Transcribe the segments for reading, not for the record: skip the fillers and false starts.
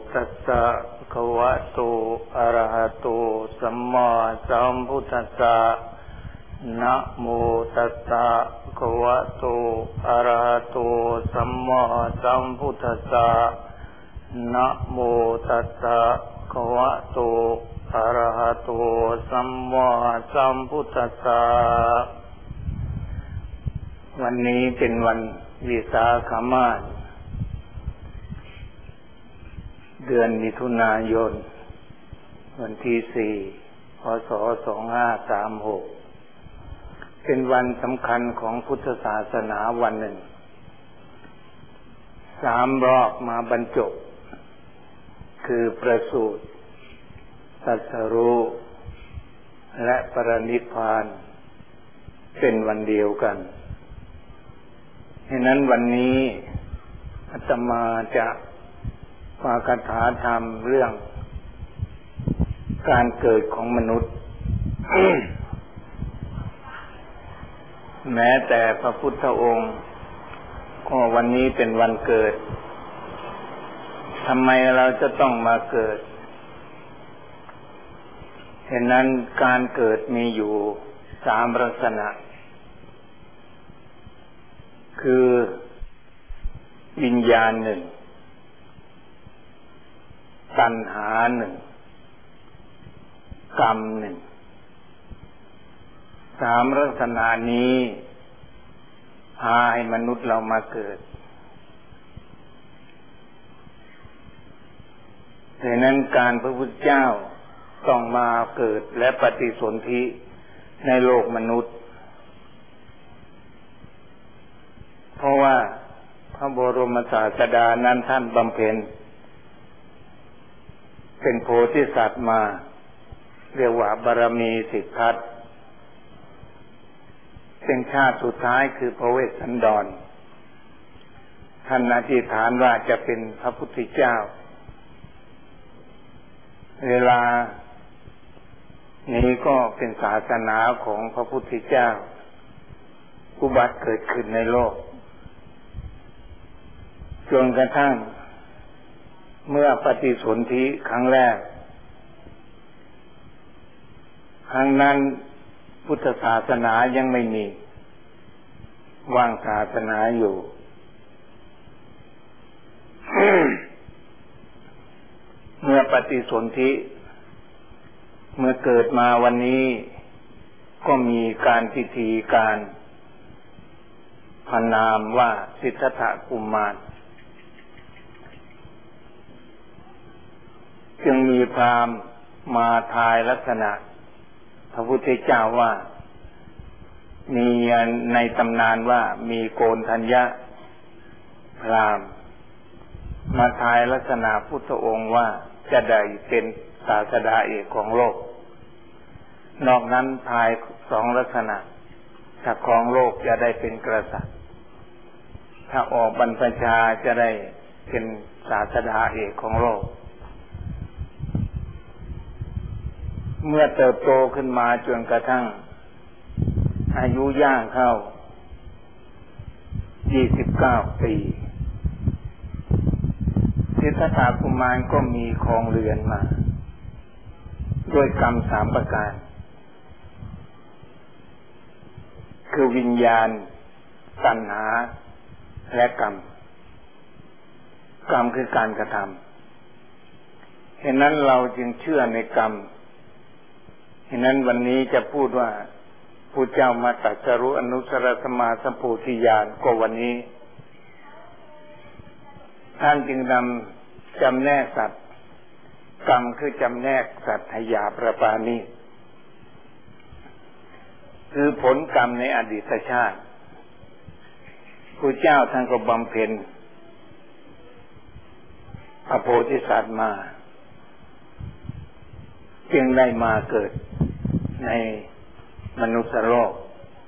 ตัสสะภะคะวะโตอะระหะโตสัมมาสัมพุทธัสสะนะโมตัสสะภะคะวะโตอะระหะโตสัมมาสัมพุทธัสสะนะโมตัสสะภะคะวะโตอะระหะโตสัมมาสัมพุทธัสสะวันนี้เป็นวันวิสาขมาสเดือนมิถุนายนวันที่4 พ.ศ. 2536เป็นวันสำคัญของพุทธศาสนาวันหนึ่ง3 รอบมาบรรจบคือประสูติตรัสรู้และปรินิพพานเป็นวันเดียวกันฉะนั้นวันนี้อาตมาจะมาคาถาธรรมเรื่องการเกิดของมนุษย์ แม้แต่พระพุทธองค์ก็วันนี้เป็นวันเกิดทำไมเราจะต้องมาเกิดฉะนั้นการเกิดมีอยู่3 ลักษณะคือวิญญาณ1ตัณหา1กรรม1 3 ลักษณะนี้พาให้มนุษย์เรามาเกิดดังนั้นการพระพุทธเจ้าต้องมาเกิดและปฏิสนธิในโลกมนุษย์เพราะว่าพระบรมศาสดานั้นท่านบำเพ็ญเป็นโพธิสัตว์มาเรียกว่าบารมี10 ทัศน์เป็นชาติสุดท้ายคือพระเวสสันดรท่านอธิษฐานว่าจะเป็นพระพุทธเจ้าเวลานี้ก็เป็นศาสนาของพระพุทธเจ้าอุบัติเกิดขึ้นในโลกจนกระทั่งเมื่อปฏิสนธิครั้งแรกครั้งนั้นพุทธศาสนายังไม่มีว่างศาสนาอยู่ เมื่อปฏิสนธิเมื่อเกิดมาวันนี้ก็มีการพิธีการพระนามว่าสิทธัตถกุมารจึงมีพราหมณ์มาทายลักษณะพระพุทธเจ้าว่ามีในตำนานว่ามีโกณฑัญญะพราหมณ์มาทายลักษณะพุทธองค์ว่าจะได้เป็นศาสดาเอกของโลกนอกนั้นทาย2 ลักษณะถ้าของโลกจะได้เป็นกษัตริย์ถ้าออกบรรพชาจะได้เป็นศาสดาเอกของโลกเมื่อเติบโตขึ้นมาจนกระทั่งอายุย่างเข้า29 ปีสิทธัตถกุมารก็มีครองเรือนมาด้วยกรรม3 ประการคือวิญญาณตัณหาและกรรมคือการกระทำฉะนั้นเราจึงเชื่อในกรรมฉะนั้นวันนี้จะพูดว่าพระเจ้ามาตรัสรู้อนุตตรสัมมาสัมโพธิญาณก็วันนี้ท่านจึงนำจำแนกสัตว์กรรมคือจำแนกสัตว์ให้หยาบประปาณีคือผลกรรมในอดีตชาติพระเจ้าท่านก็บำเพ็ญพระโพธิสัตว์มาจึงได้มาเกิดในมนุษย์โลก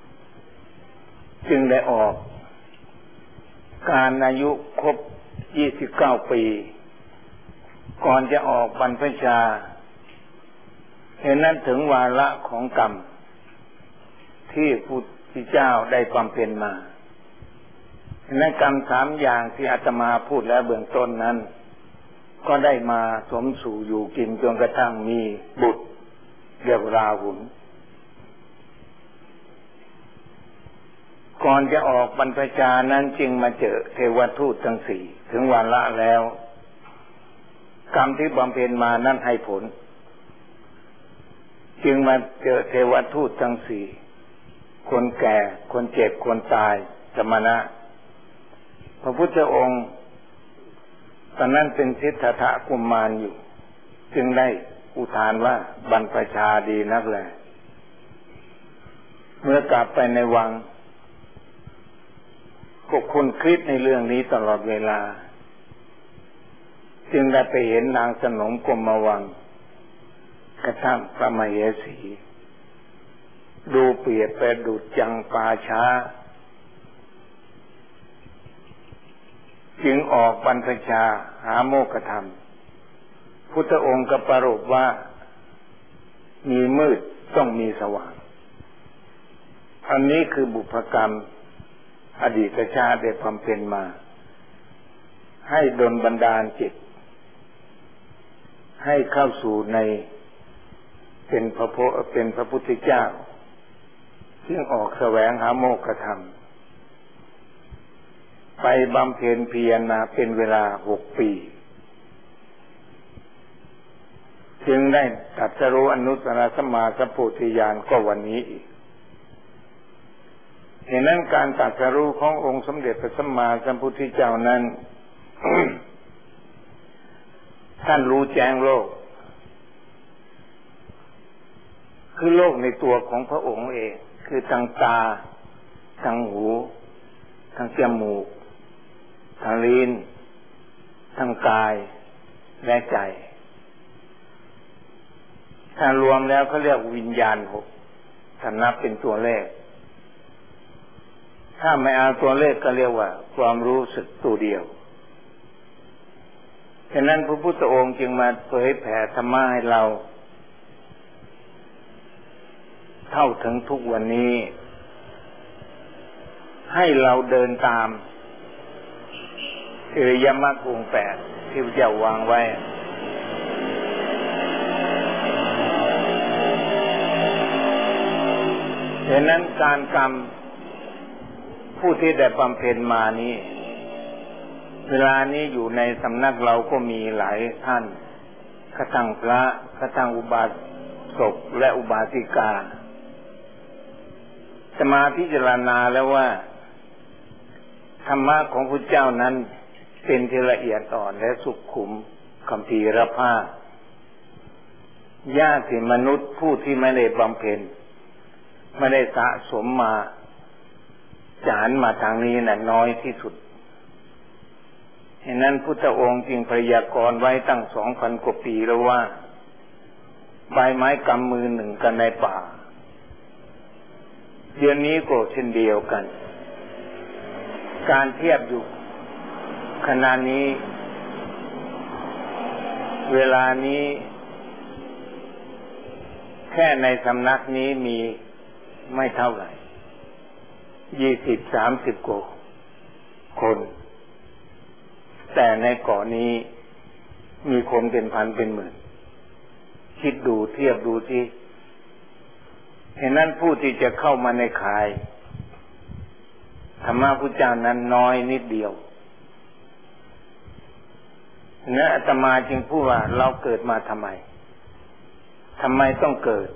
จึงได้ออกการอายุครบ29 ปีก่อนจะออกบรรพชาเห็นนั้นถึงวาระของกรรมที่พระพุทธเจ้าได้บำเพ็ญมาในกรรม3 อย่างที่อาตมาพูดแล้วเบื้องต้นนั้นพก็ได้มาสมสู่อยู่กินจนกระทั่งมีบุตรเรียกราหุลก่อนจะออกบรรพชานั้นจึงมาเจอเทวทูตทั้งสี่ถึงวาระแล้วกรรมที่บำเพ็ญมานั้นให้ผลจึงมาเจอเทวทูตทั้งสี่คนแก่คนเจ็บคนตายสมณะพระพุทธองค์ตอนนั้นเป็นสิทธัตถะกุมารอยู่จึงได้อุทานว่าบรรพชาดีนักแลเมื่อกลับไปในวังก็คุณคิดในเรื่องนี้ตลอดเวลาจึงได้ไปเห็นนางสนมกรมวังกระทั่งพระมเหสีดูเปรียบประดุจจังป่าช้าจึงออกบรรพชาหาโมฆะธรรมพุทธองค์ก็ประรบว่ามีมืดต้องมีสว่างอันนี้คือบุพกรรมอดีตชาติได้บำเพ็ญมาให้ดลบันดาลจิตให้เข้าสู่ในเป็นพระพุทธเจ้าซึ่งออกแสวงหาโมฆะธรรมไปบำเพ็ญเพียรมาเป็นเวลา6 ปีจึงได้ตรัสรู้อนุตตรสัมมาสัมโพธิญาณก็วันนี้อีกเหตุนั้นการตรัสรู้ขององค์สมเด็จพระสัมมาสัมพุทธเจ้านั้น ท่านรู้แจ้งโลกคือโลกในตัวของพระองค์เองคือทางตาทางหูทางจมูกทางลิ้นทางกายและใจถ้ารวมแล้วเขาเรียกวิญญาณ6ถ้านับเป็นตัวเลขถ้าไม่เอาตัวเลขก็เรียกว่าความรู้สึกตัวเดียวฉะนั้นพระพุทธองค์จึงมาเผยแผ่ธรรมะให้เราเท่าถึงทุกวันนี้ให้เราเดินตามอริยมรรคองค์8ที่พระเจ้าวางไว้ฉะนั้นการกรรมผู้ที่ได้บำเพ็ญมานี้เวลานี้อยู่ในสำนักเราก็มีหลายท่านกระทั่งพระกระทั่งอุบาสกและอุบาสิกาจะมาพิจารณาแล้วว่าธรรมะของพระเจ้านั้นเป็นที่ละเอียดอ่อนและสุขุมคัมภีรภาพยากที่มนุษย์ผู้ที่ไม่ได้บำเพ็ญไม่ได้สะสมมาจานมาทางนี้น่ะน้อยที่สุดฉะนั้นพุทธองค์จึงพยากรณ์ไว้ตั้ง 2,000 กว่าปีแล้วว่าใบไม้กำมือหนึ่งกันในป่าเดี๋ยวนี้ก็เช่นเดียวกันการเทียบอยู่ขณะนี้เวลานี้แค่ในสำนักนี้มีไม่เท่าไหร่20-30 กว่าคนแต่ในเกาะนี้มีคนเป็นพันเป็นหมื่นคิดดูเทียบดูที่ฉะนั้นผู้ที่จะเข้ามาในข่ายธรรมะพุทธเจ้านั้นน้อยนิดเดียวเนี่ยอาตมาจึงพูดว่าเราเกิดมาทำไมต้องเกิด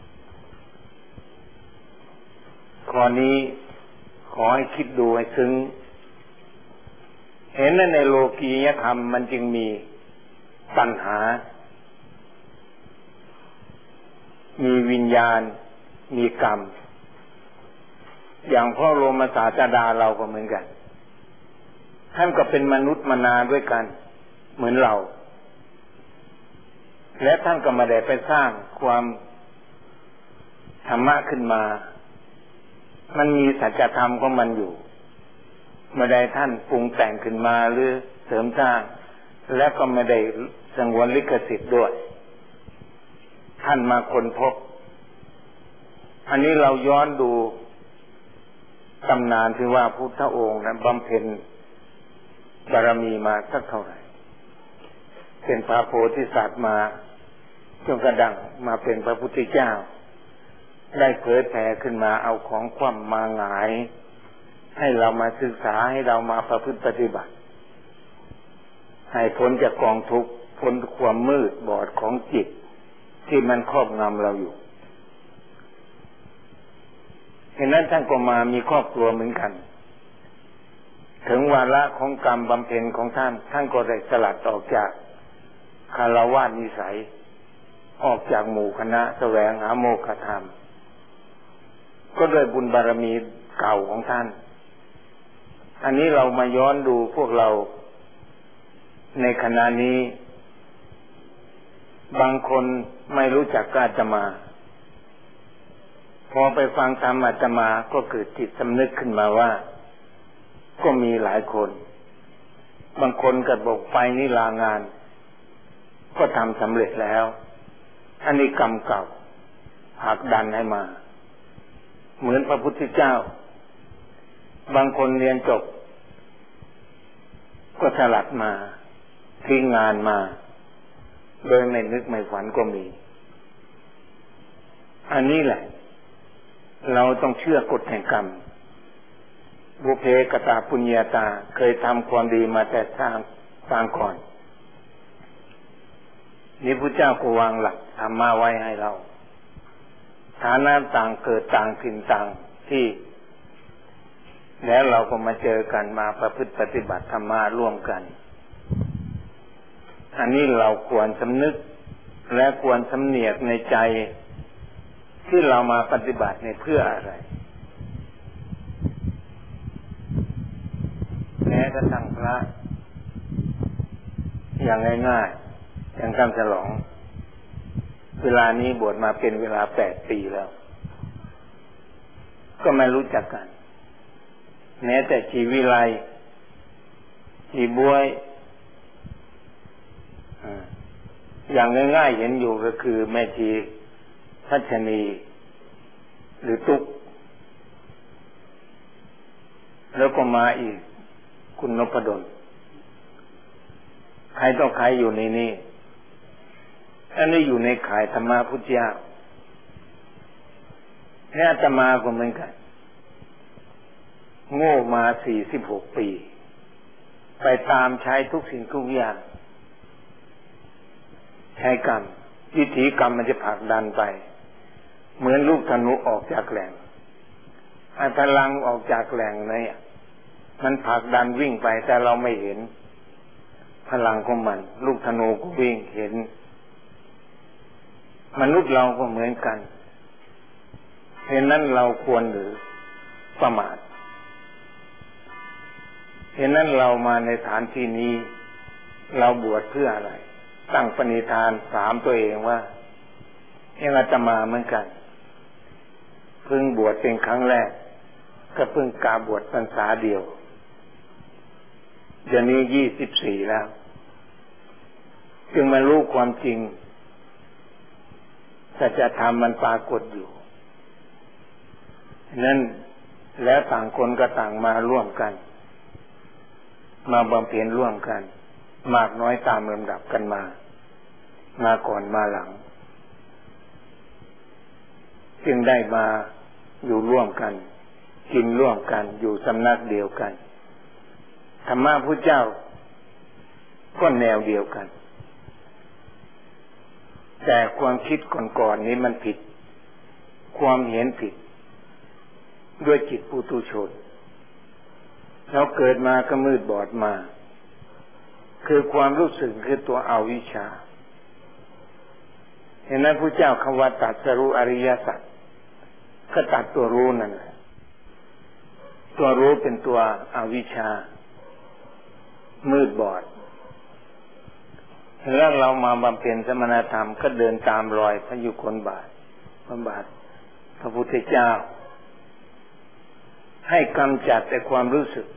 ข้อนี้ขอให้คิดดูให้ซึ้งเห็นในโลกียธรรมมันจึงมีปัญหามีวิญญาณมีกรรมอย่างพ่อโลมาศาสดาเราก็เหมือนกันท่านก็เป็นมนุษย์มนาด้วยกันเหมือนเราและท่านก็ไม่ได้ไปสร้างความธรรมะขึ้นมามันมีสัจธรรมของมันอยู่ไม่ได้ท่านปรุงแต่งขึ้นมาหรือเสริมสร้างและก็ไม่ได้สงวนลิขสิทธิ์ด้วยท่านมาค้นพบอันนี้เราย้อนดูตำนานที่ว่าพุทธองค์นั้นบำเพ็ญบารมีมาสักเท่าไหร่เป็นพระโพธิสัตว์มาจนกระดังมาเป็นพระพุทธเจ้าได้เผยแผ่ขึ้นมาเอาของคว่ำมาหงายให้เรามาศึกษาให้เรามาประพฤติปฏิบัติให้พ้นจากกองทุกข์พ้นความมืดบอดของจิตที่มันครอบงำเราอยู่ฉะนั้นท่านก็มามีครอบครัวเหมือนกันถึงวาระของกรรมบำเพ็ญของท่านก็ได้สลัดออกจากคฤหัสถ์นิสัยออกจากหมู่คณะแสวงหาโมกขธรรมก็ด้วยบุญบารมีเก่าของท่านอันนี้เรามาย้อนดูพวกเราในขณะนี้บางคนไม่รู้จักอาตมาพอไปฟังธรรมอาตมาก็เกิดจิตสำนึกขึ้นมาว่าก็มีหลายคนบางคนก็บอกไปนี่ลางานก็ทำสำเร็จแล้วอันนี้กรรมเก่าผลักดันให้มาเหมือนพระพุทธเจ้าบางคนเรียนจบก็สลัดมาทิ้งงานมาโดยไม่นึกไม่ฝันก็มีอันนี้แหละเราต้องเชื่อกฎแห่งกรรมบุพเพกตปุญญาตาเคยทำความดีมาแต่สร้างก่อนนี่พระเจ้าก็วางหลักธรรมะไว้ให้เราฐานะต่างเกิดต่างถิ่นต่างที่แล้วเราก็มาเจอกันมาประพฤติปฏิบัติธรรมะร่วมกันอันนี้เราควรสำนึกและควรสำเนียกในใจที่เรามาปฏิบัติในเพื่ออะไรแม้กระทั่งพระอย่างง่ายๆอย่างการฉลองเวลานี้บวชมาเป็นเวลา8 ปีแล้วก็ไม่รู้จักกันแม้แต่ชีวิไลชีบวยอย่างง่ายๆเห็นอยู่ก็คือแม่ชีพัชนีหรือตุ๊กแล้วก็มาอีกคุณนพดลใครต้องใครอยู่ในนี้อันนี้อยู่ในข่ายธรรมะพุทธเจ้าเนี่ยอาตมาก็เหมือนกันโง่มา46 ปีไปตามใช้ทุกสิ่งทุกอย่างใช้กรรมวิถีกรรมมันจะผลักดันไปเหมือนลูกธนูออกจากแหล่งพลังออกจากแหล่งเนี่ยมันผลักดันวิ่งไปแต่เราไม่เห็นพลังของมันลูกธนูก็วิ่งเห็นมนุษย์เราก็เหมือนกันเพราะนั้นเราควรหรือประมาทเพราะนั้นเรามาในฐานที่นี้เราบวชเพื่ออะไรตั้งปณิธานถามตัวเองว่าอาตมาเหมือนกันเพิ่งบวชเป็นครั้งแรกก็เพิ่งกาบวชพรรษาเดียวเดี๋ยวนี้24แล้วจึงมารู้ความจริงสัจธรรมมันปรากฏอยู่นั้นแล้วต่างคนก็ต่างมาร่วมกันมาบำเพ็ญร่วมกันมากน้อยตามลำดับกันมาก่อนมาหลังจึงได้มาอยู่ร่วมกันกินร่วมกันอยู่สำนักเดียวกันธรรมะพุทธเจ้าก็แนวเดียวกันแต่ความคิดก่อนๆนี้มันผิดความเห็นผิดด้วยจิตปุถุชนเราเกิดมาก็มืดบอดมาคือความรู้สึกคือตัวอวิชชาเห็นนั้นพระเจ้าคำว่าตรัสรู้อริยสัจก็ตัดตัวรู้นั่นแหละตัวรู้เป็นตัวอวิชชามืดบอดแล้วเรามาบำเพ็ญสมณธรรมก็เดินตามรอยพระยุคลบาทพระพุทธเจ้าให้กำจัดแต่ความรู้สึก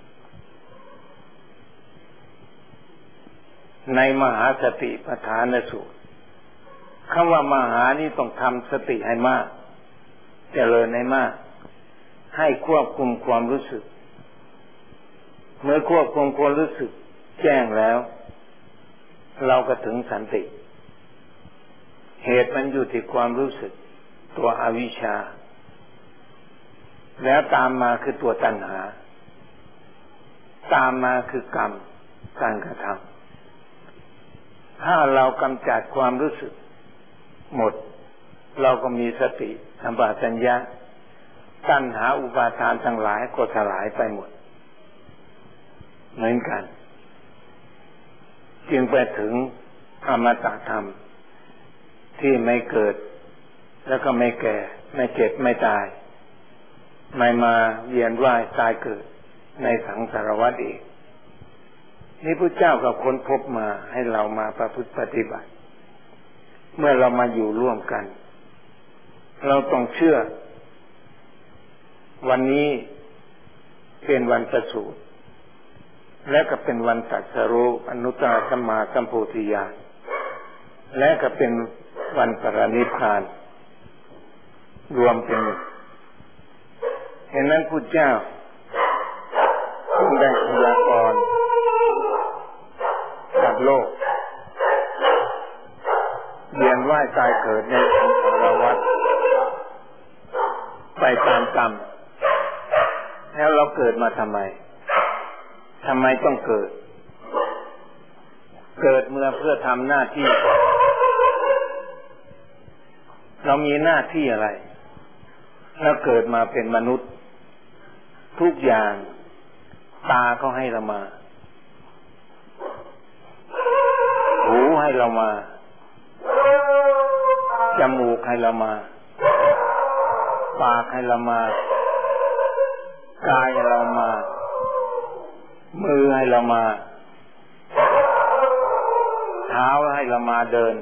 ในมหาสติปัฏฐานสูตรคำว่ามหานี่ต้องทำสติให้มากเจริญให้มากให้ควบคุมความรู้สึกเมื่อควบคุมความรู้สึกแจ้งแล้วเราก็ถึงสันติเหตุมันอยู่ที่ความรู้สึกตัวอวิชชาแล้วตามมาคือตัวตัณหาตามมาคือกรรมการกระทำถ้าเรากำจัดความรู้สึกหมดเราก็มีสติสัมปชัญญะตัณหาอุปาทานทั้งหลายก็สลายไปหมดเหมือนกันจึงไปถึงอมตะธรรมที่ไม่เกิดแล้วก็ไม่แก่ไม่เจ็บไม่ตายไม่มาเวียนว่ายตายเกิดในสังสารวัฏอีกนี่พระเจ้าก็ค้นพบมาให้เรามาประพฤติปฏิบัติเมื่อเรามาอยู่ร่วมกันเราต้องเชื่อวันนี้เป็นวันประสูติและก็เป็นวันตรัสรู้อนุตตรสัมมาสัมโพธิญาณและก็เป็นวันปรินิพพานรวมเป็นฉะนั้นพุทธเจ้าจึงได้พยากรณ์กับโลกเวียนว่ายตายเกิดในสังสารวัฏไปตามกรรมแล้วเราเกิดมาทำไมต้องเกิดเมื่อเพื่อทำหน้าที่เรามีหน้าที่อะไรแล้วเกิดมาเป็นมนุษย์ทุกอย่างตาเขาให้เรามาหูให้เรามาจมูกให้เรามาปากให้เรามากายให้เรามามือให้เรามาเท้าให้เรามาเดิน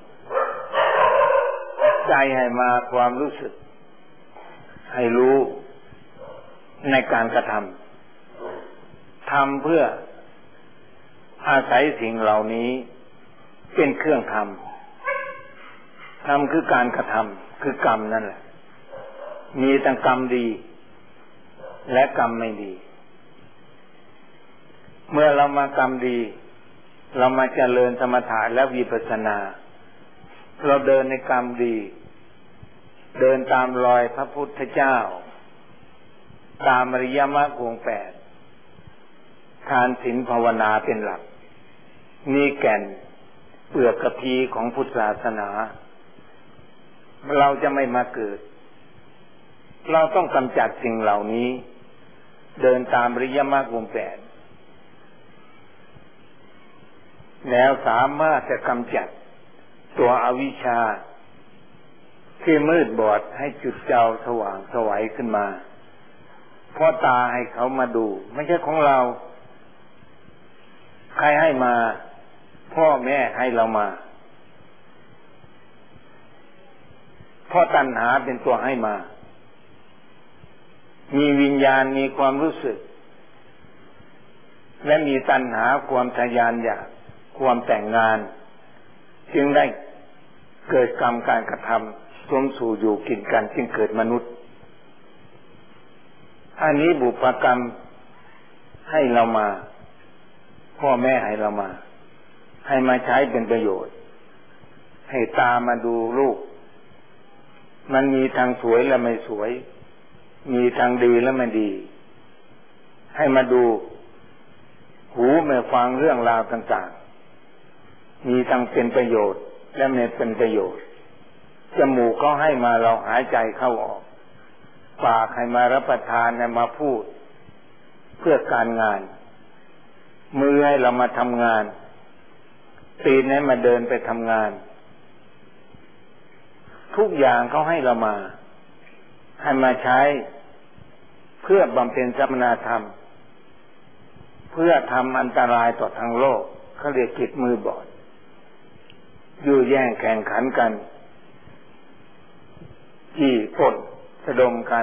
ใจให้มาความรู้สึกให้รู้ในการกระทำเพื่ออาศัยสิ่งเหล่านี้เป็นเครื่องทำคือการกระทำคือกรรมนั่นแหละมีทั้งกรรมดีและกรรมไม่ดีเมื่อเรามากรรมดีเรามาเจริญสมถะและวิปัสสนาเราเดินในกรรมดีเดินตามรอยพระพุทธเจ้าตามอริยมรรคองค์ 8ทานศีลภาวนาเป็นหลักนี่แก่นเปลือกกระพีของพุทธศาสนาเราจะไม่มาเกิดเราต้องกำจัดสิ่งเหล่านี้เดินตามอริยมรรคองค์ 8แล้วสามารถจะกำจัดตัวอวิชชาที่มืดบอดให้จุดเจ้าสว่างไสวขึ้นมาเพราะตาให้เขามาดูไม่ใช่ของเราใครให้มาพ่อแม่ให้เรามาเพราะตัณหาเป็นตัวให้มามีวิญญาณมีความรู้สึกและมีตัณหาความทะยานอยากความแต่งงานจึงได้เกิดกรรมการกระทำสวมสู่อยู่กินกันจึงเกิดมนุษย์อันนี้บุพกรรมให้เรามาพ่อแม่ให้เรามาให้มาใช้เป็นประโยชน์ให้ตามาดูลูกมันมีทางสวยและไม่สวยมีทางดีและไม่ดีให้มาดูหูมาฟังเรื่องราวต่างๆมีทางเป็นประโยชน์และไม่เป็นประโยชน์จมูกก็ให้มาเราหายใจเข้าออกปากให้มารับประทานให้มาพูดเพื่อการงานมือให้เรามาทำงานตีนให้มาเดินไปทำงานทุกอย่างเขาให้เรามาให้มาใช้เพื่อบำเพ็ญสมณธรรมเพื่อทำอันตรายต่อทางโลกเขาเรียกจิตมือบอดยู่แย่งแข่งขันกันจี้ปล้นสะดมกัน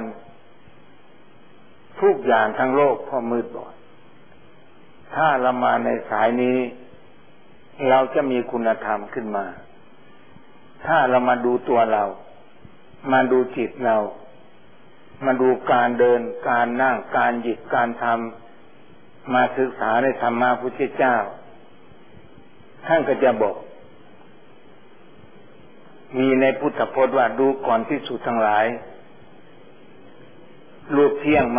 ทุกอย่างทั้งโลกเพราะมืดบอดถ้าเรามาในสายนี้เราจะมีคุณธรรมขึ้นมาถ้าเรามาดูตัวเรามาดูจิตเรามาดูการเดินการนั่งการหยิบการทำมาศึกษาในธรรมะพุทธเจ้าท่านก็จะบอกมีในพุทธพจน์ว่าดูก่อนภิกษุทั้งหลายรูปเที่ยงไหม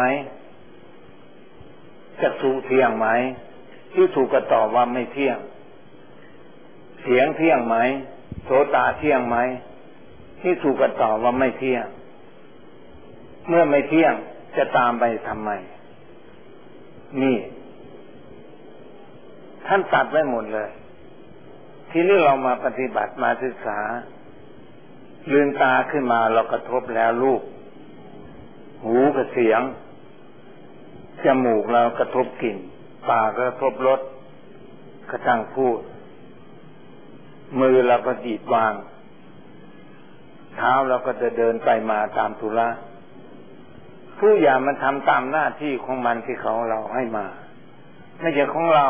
จักษุเที่ยงไหมภิกษุก็ตอบว่าไม่เที่ยงเสียงเที่ยงไหมโสตเที่ยงไหมภิกษุก็ตอบว่าไม่เที่ยงเมื่อไม่เที่ยงจะตามไปทำไมนี่ท่านตัดไว้หมดเลยทีนี้เรามาปฏิบัติมาศึกษาลืมตาขึ้นมาเรากระทบแล้วรูปหูกับเสียงจมูกเรากระทบกลิ่นปากกระทบรสกระทั่งพูดมือเราก็ดีดวางเท้าเราก็จะเดินไปมาตามธุระทุกอย่างมันทำตามหน้าที่ของมันที่เขาเราให้มาไม่ใช่ของเรา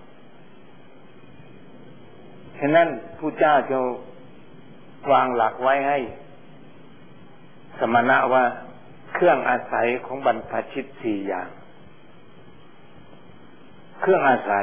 ฉะนั้นผู้เจ้าจะวางหลักไว้ให้สมณะว่าเครื่องอาศัยของบรรพชิตสี่อย่างเครื่องอาศัย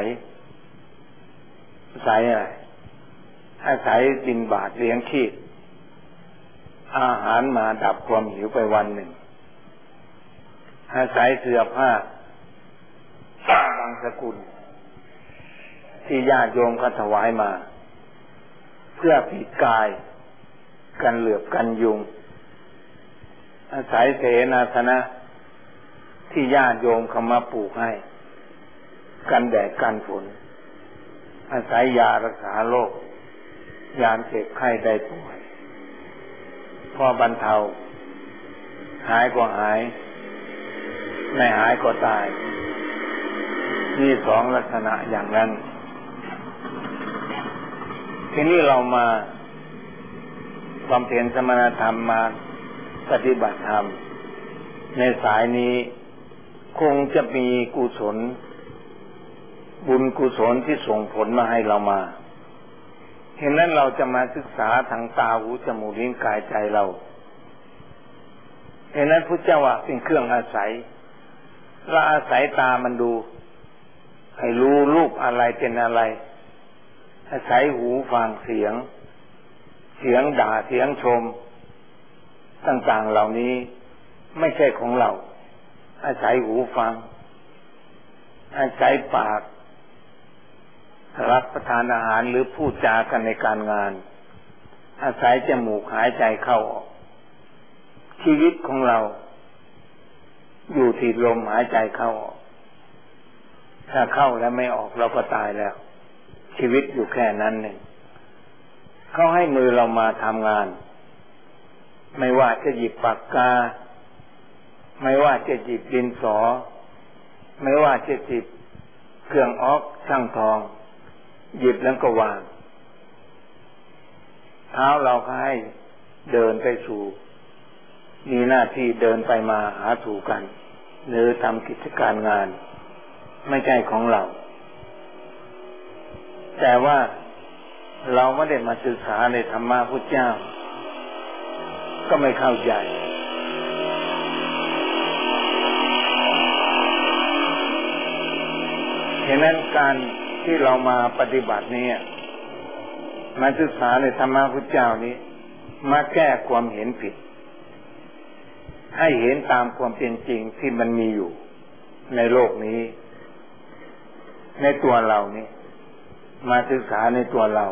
อะไรอาศัยบิณฑบาตเลี้ยงชีพอาหารมาดับความหิวไปวันหนึ่งอาศัยเสื้อผ้าบางสกุลที่ญาติโยมเขาถวายมาเพื่อปิดกายกันเหลือบกันยุงอาศัยเสนาสนะที่ญาติโยมเขามาปลูกให้กันแดดกันฝนอาศัยยารักษาโรคยามเจ็บไข้ได้ป่วยพอบรรเทาหายก็หายไม่หายก็ตายนี่สองลักษณะอย่างนั้นทีนี้เรามาบำเพ็ญสมณธรรมมาปฏิบัติธรรมในสายนี้คงจะมีกุศลบุญกุศลที่ส่งผลมาให้เรามาเห็นนั้นเราจะมาศึกษาทางตาหูจมูกลิ้นกายใจเราเห็นนั้นพุทธเจ้าว่าเป็นเครื่องอาศัยเราอาศัยตามันดูให้รู้รูปอะไรเป็นอะไรอาศัยหูฟังเสียงด่าเสียงชมต่างๆเหล่านี้ไม่ใช่ของเราอาศัยหูฟังอาศัยปากรับประทานอาหารหรือพูดจากันในการงานอาศัยจมูกหายใจเข้าออกชีวิตของเราอยู่ที่ลมหายใจเข้าออกถ้าเข้าแล้วไม่ออกเราก็ตายแล้วชีวิตอยู่แค่นั้นเองเขาให้มือเรามาทำงานไม่ว่าจะหยิบปากกาไม่ว่าจะหยิบดินสอไม่ว่าจะหยิบเครื่องออกช่างทองหยิบแล้วก็วางเท้าเราก็ให้เดินไปสู่มีหน้าที่เดินไปมาหาถูกันหรือทำกิจการงานไม่ใช่ของเราแต่ว่าเราไม่ได้มาศึกษาในธรรมะพุทธเจ้าก็ไม่เข้าใจฉะนั้นการที่เรามาปฏิบัตินี้มาศึกษาในธรรมะพุทธเจ้านี้มาแก้ความเห็นผิดให้เห็นตามความเป็นจริงที่มันมีอยู่ในโลกนี้ในตัวเรานี้มาศึกษาในตัวเรา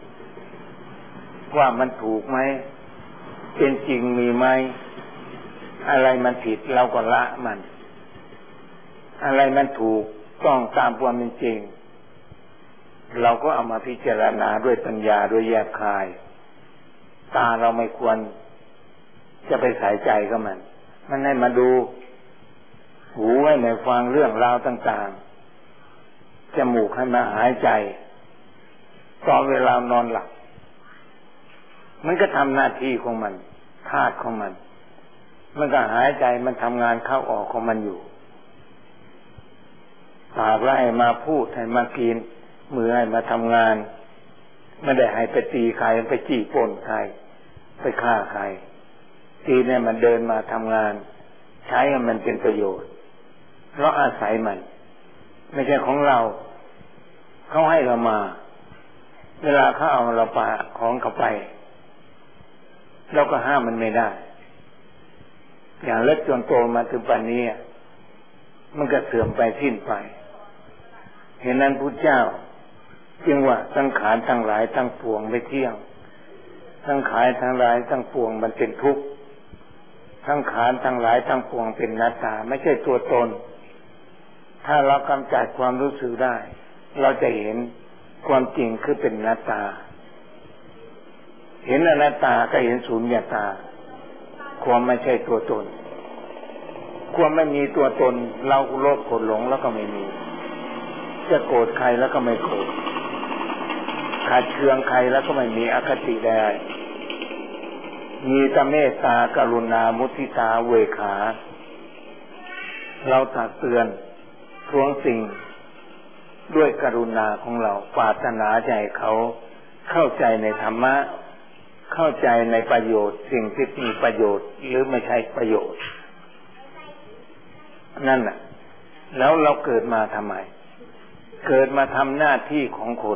ว่ามันถูกไหมเป็นจริงมีไหมอะไรมันผิดเราก็ละมันอะไรมันถูกต้องตามความเป็นจริงเราก็เอามาพิจารณาด้วยปัญญาด้วยแยกคายตาเราไม่ควรจะไปใส่ใจกับมันให้มาดูหูให้มาฟังเรื่องราวต่างๆจมูกให้มาหายใจตอนเวลานอนหลับมันก็ทำหน้าที่ของมันธาตุของมันก็หายใจมันทำงานเข้าออกของมันอยู่ปากให้มาพูดให้มากินมือให้มาทำงานไม่ได้ให้ไปตีใครไปจี้ปล้นใครไปฆ่าใครตีเนี่ยมันเดินมาทำงานใช้ให้มันเป็นประโยชน์เพราะอาศัยมันไม่ใช่ของเราเขาให้เรามาเวลาเขาเอาเราปาของเขาไปเราก็ห้ามมันไม่ได้อย่างเล็กจนโตมาถึงปัจจุบันนี้มันก็เสื่อมไปสิ้นไปเห็นนั้นพุทธเจ้าจึงว่าสังขารทั้งหลายทั้งปวงไม่เที่ยงสังขารทั้งหลายทั้งปวงมันเป็นทุกข์สังขารทั้งหลายทั้งปวงเป็นอนัตตาไม่ใช่ตัวตนถ้าเรากำจัดความรู้สึกได้เราจะเห็นความจริงคือเป็นอนัตตาเห็นอนัตตาก็เห็นสุญญตาความไม่ใช่ตัวตนความไม่มีตัวตนเราโลภโกรธหลงแล้วก็ไม่มีจะโกรธใครแล้วก็ไม่โกรธขัดเคืองใครแล้วก็ไม่มีอคติใดมีแต่เมตตากรุณามุทิตาเวขาเราตักเตือนทวงสิ่งด้วยกรุณาของเราปรารถนาใจเขาเข้าใจในธรรมะเข้าใจในประโยชน์สิ่งที่มีประโยชน์หรือไม่ใช่ประโยชน์นั่นน่ะแล้วเราเกิดมาทำไมเกิดมาทำหน้าที่ของคน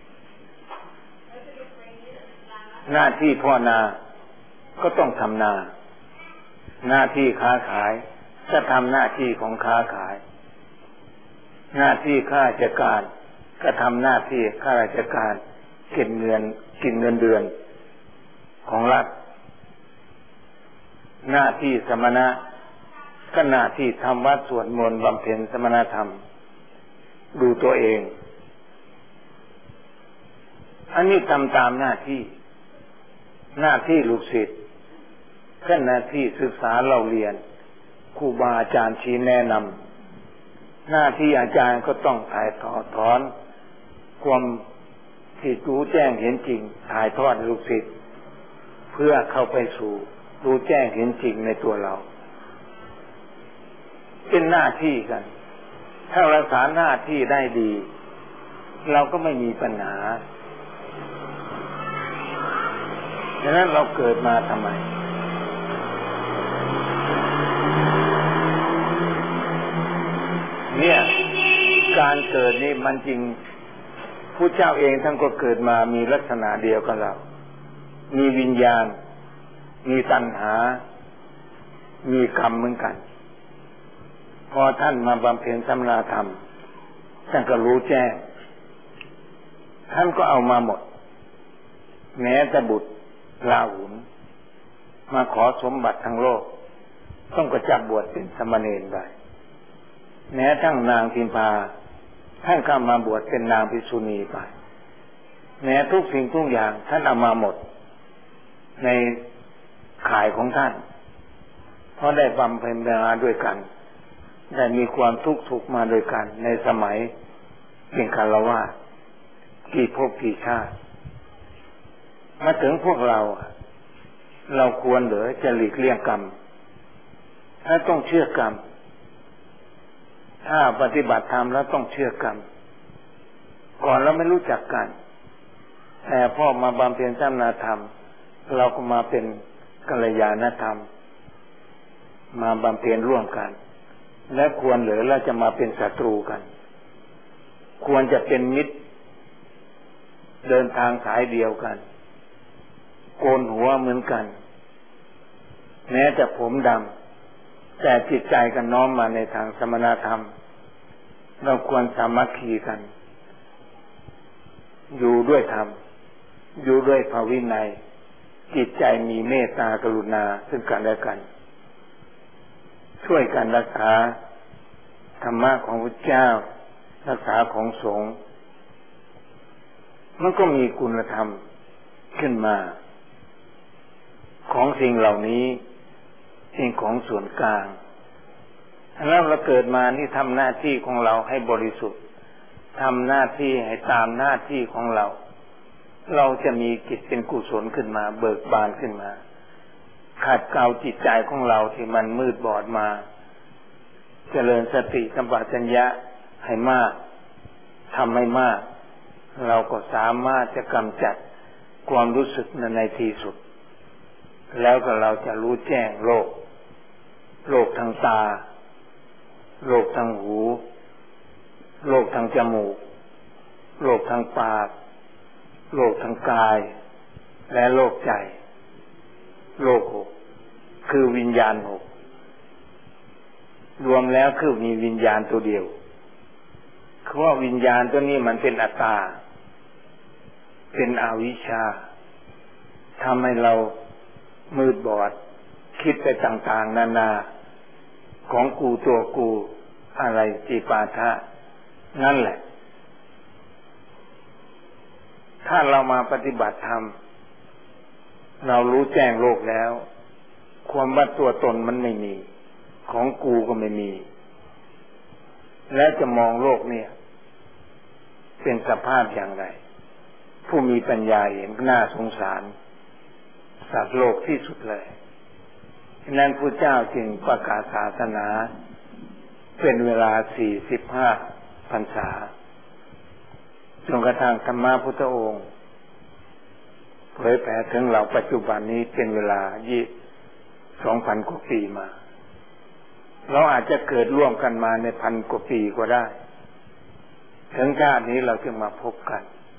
หน้าที่พ่อนาก็ต้องทำนาหน้าที่ค้าขายก็ทำหน้าที่ของค้าขายหน้าที่ข้าราชการก็ทำหน้าที่ข้าราชการกินเงินเดือนของรัฐหน้าที่สมณะก็หน้าที่ทำวัดสวดมนต์บำเพ็ญสมณธรรมดูตัวเองอันนี้ทำตามหน้าที่ลูกศิษย์ก็หน้าที่ศึกษาเราเรียนครูบาอาจารย์ชี้แนะนำหน้าที่อาจารย์ก็ต้องถ่ายถอนความที่รู้แจ้งเห็นจริงถ่ายทอดลูกศิษย์เพื่อเข้าไปสู่รู้แจ้งเห็นจริงในตัวเราเป็นหน้าที่กันถ้ารักษาหน้าที่ได้ดีเราก็ไม่มีปัญหาดังนั้นเราเกิดมาทำไมเนี่ยการเกิดนี่มันจริงพุทธเจ้าเองท่านก็เกิดมามีลักษณะเดียวกับเรามีวิญญาณมีตัณหามีกรรมเหมือนกันพอท่านมาบำเพ็ญสมณธรรมท่านก็รู้แจ้งท่านก็เอามาหมดแม้แต่บุตรราหุลมาขอสมบัติทั้งโลกต้องกระจับบวชเป็นสมณเณรไปแม้ทั้งนางพิมพาท่านก็มาบวชเป็นนางภิกษุณีไปแม้ทุกสิ่งทุกอย่างท่านเอามาหมดในข่ายของท่านเพราะได้บำเพ็ญมาด้วยกันได้มีความทุกข์มาด้วยกันในสมัยเป็นฆราวาสกี่ภพกี่ชาติมาถึงพวกเราควรหรือจะหลีกเลี่ยงกรรมถ้าต้องเชื่อกรรมถ้าปฏิบัติธรรมแล้วต้องเชื่อกรรมก่อนเราไม่รู้จักกันแต่พอมาบำเพ็ญสมณธรรมเราก็มาเป็นกัลยาณธรรมมาบำเพ็ญร่วมกันและควรหรือเราจะมาเป็นศัตรูกันควรจะเป็นมิตรเดินทางสายเดียวกันโกนหัวเหมือนกันแม้จะผมดำแต่จิตใจกันน้อมมาในทางสมณธรรมเราควรสามัคคีกันอยู่ด้วยธรรมอยู่ด้วยภาวินัยจิตใจมีเมตตากรุณาซึ่งกันและกันช่วยกันรักษาธรรมะของพระเจ้ารักษาของสงฆ์มันก็มีคุณธรรมขึ้นมาของสิ่งเหล่านี้สิ่งของส่วนกลางแล้วเราเกิดมานี่ทำหน้าที่ของเราให้บริสุทธิ์ทำหน้าที่ให้ตามหน้าที่ของเราเราจะมีจิตเป็นกุศลขึ้นมาเบิกบานขึ้นมาขัดเกลาจิตใจของเราที่มันมืดบอดมาเจริญสติสัมปชัญญะให้มากทำให้มากเราก็สามารถจะกำจัดความรู้สึกในที่สุดแล้วก็เราจะรู้แจ้งโลกทางตาโลกทางหูโลกทางจมูกโลกทางปากโลกทางกายและโลกใจโลกหกคือวิญญาณหกรวมแล้วคือมีวิญญาณตัวเดียวคือว่าวิญญาณตัวนี้มันเป็นอัตตาเป็นอวิชชาทำให้เรามืดบอดคิดไปต่างๆนานาของกูตัวกูอะไรจิปาทะนั่นแหละถ้าเรามาปฏิบัติธรรมเรารู้แจ้งโลกแล้วความว่าตัวตนมันไม่มีของกูก็ไม่มีแล้วจะมองโลกเนี่ยเป็นสภาพอย่างไรผู้มีปัญญาเห็นน่าสงสารสัตว์โลกที่สุดเลยฉะนั้นพระเจ้าจึงประกาศศาสนาเป็นเวลา45 พรรษาจนกระทั่งธรรมพุทธองค์เผยแผ่ถึงเราปัจจุบันนี้เป็นเวลา2,000 กว่าปีมาเราอาจจะเกิดร่วมกันมาใน1,000 กว่าปีก็ได้ถึงชาตินี้เราจึงมาพบกัน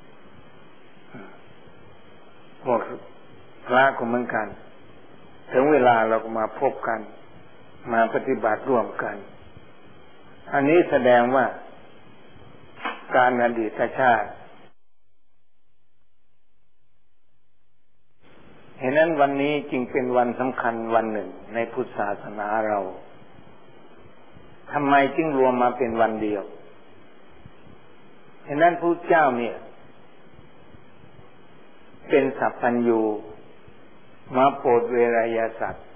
พวกพระก็เหมือนกันถึงเวลาเราก็มาพบกันมาปฏิบัติร่วมกันอันนี้แสดงว่าการอดีตชาติเห็นนั้นวันนี้จึงเป็นวันสำคัญวันหนึ่งในพุทธศาสนาเราทำไมจึงรวมมาเป็นวันเดียวเห็นนั้นพระเจ้าเนี่ยเป็นสัพพัญญูมาโปรดเวรยสัตว์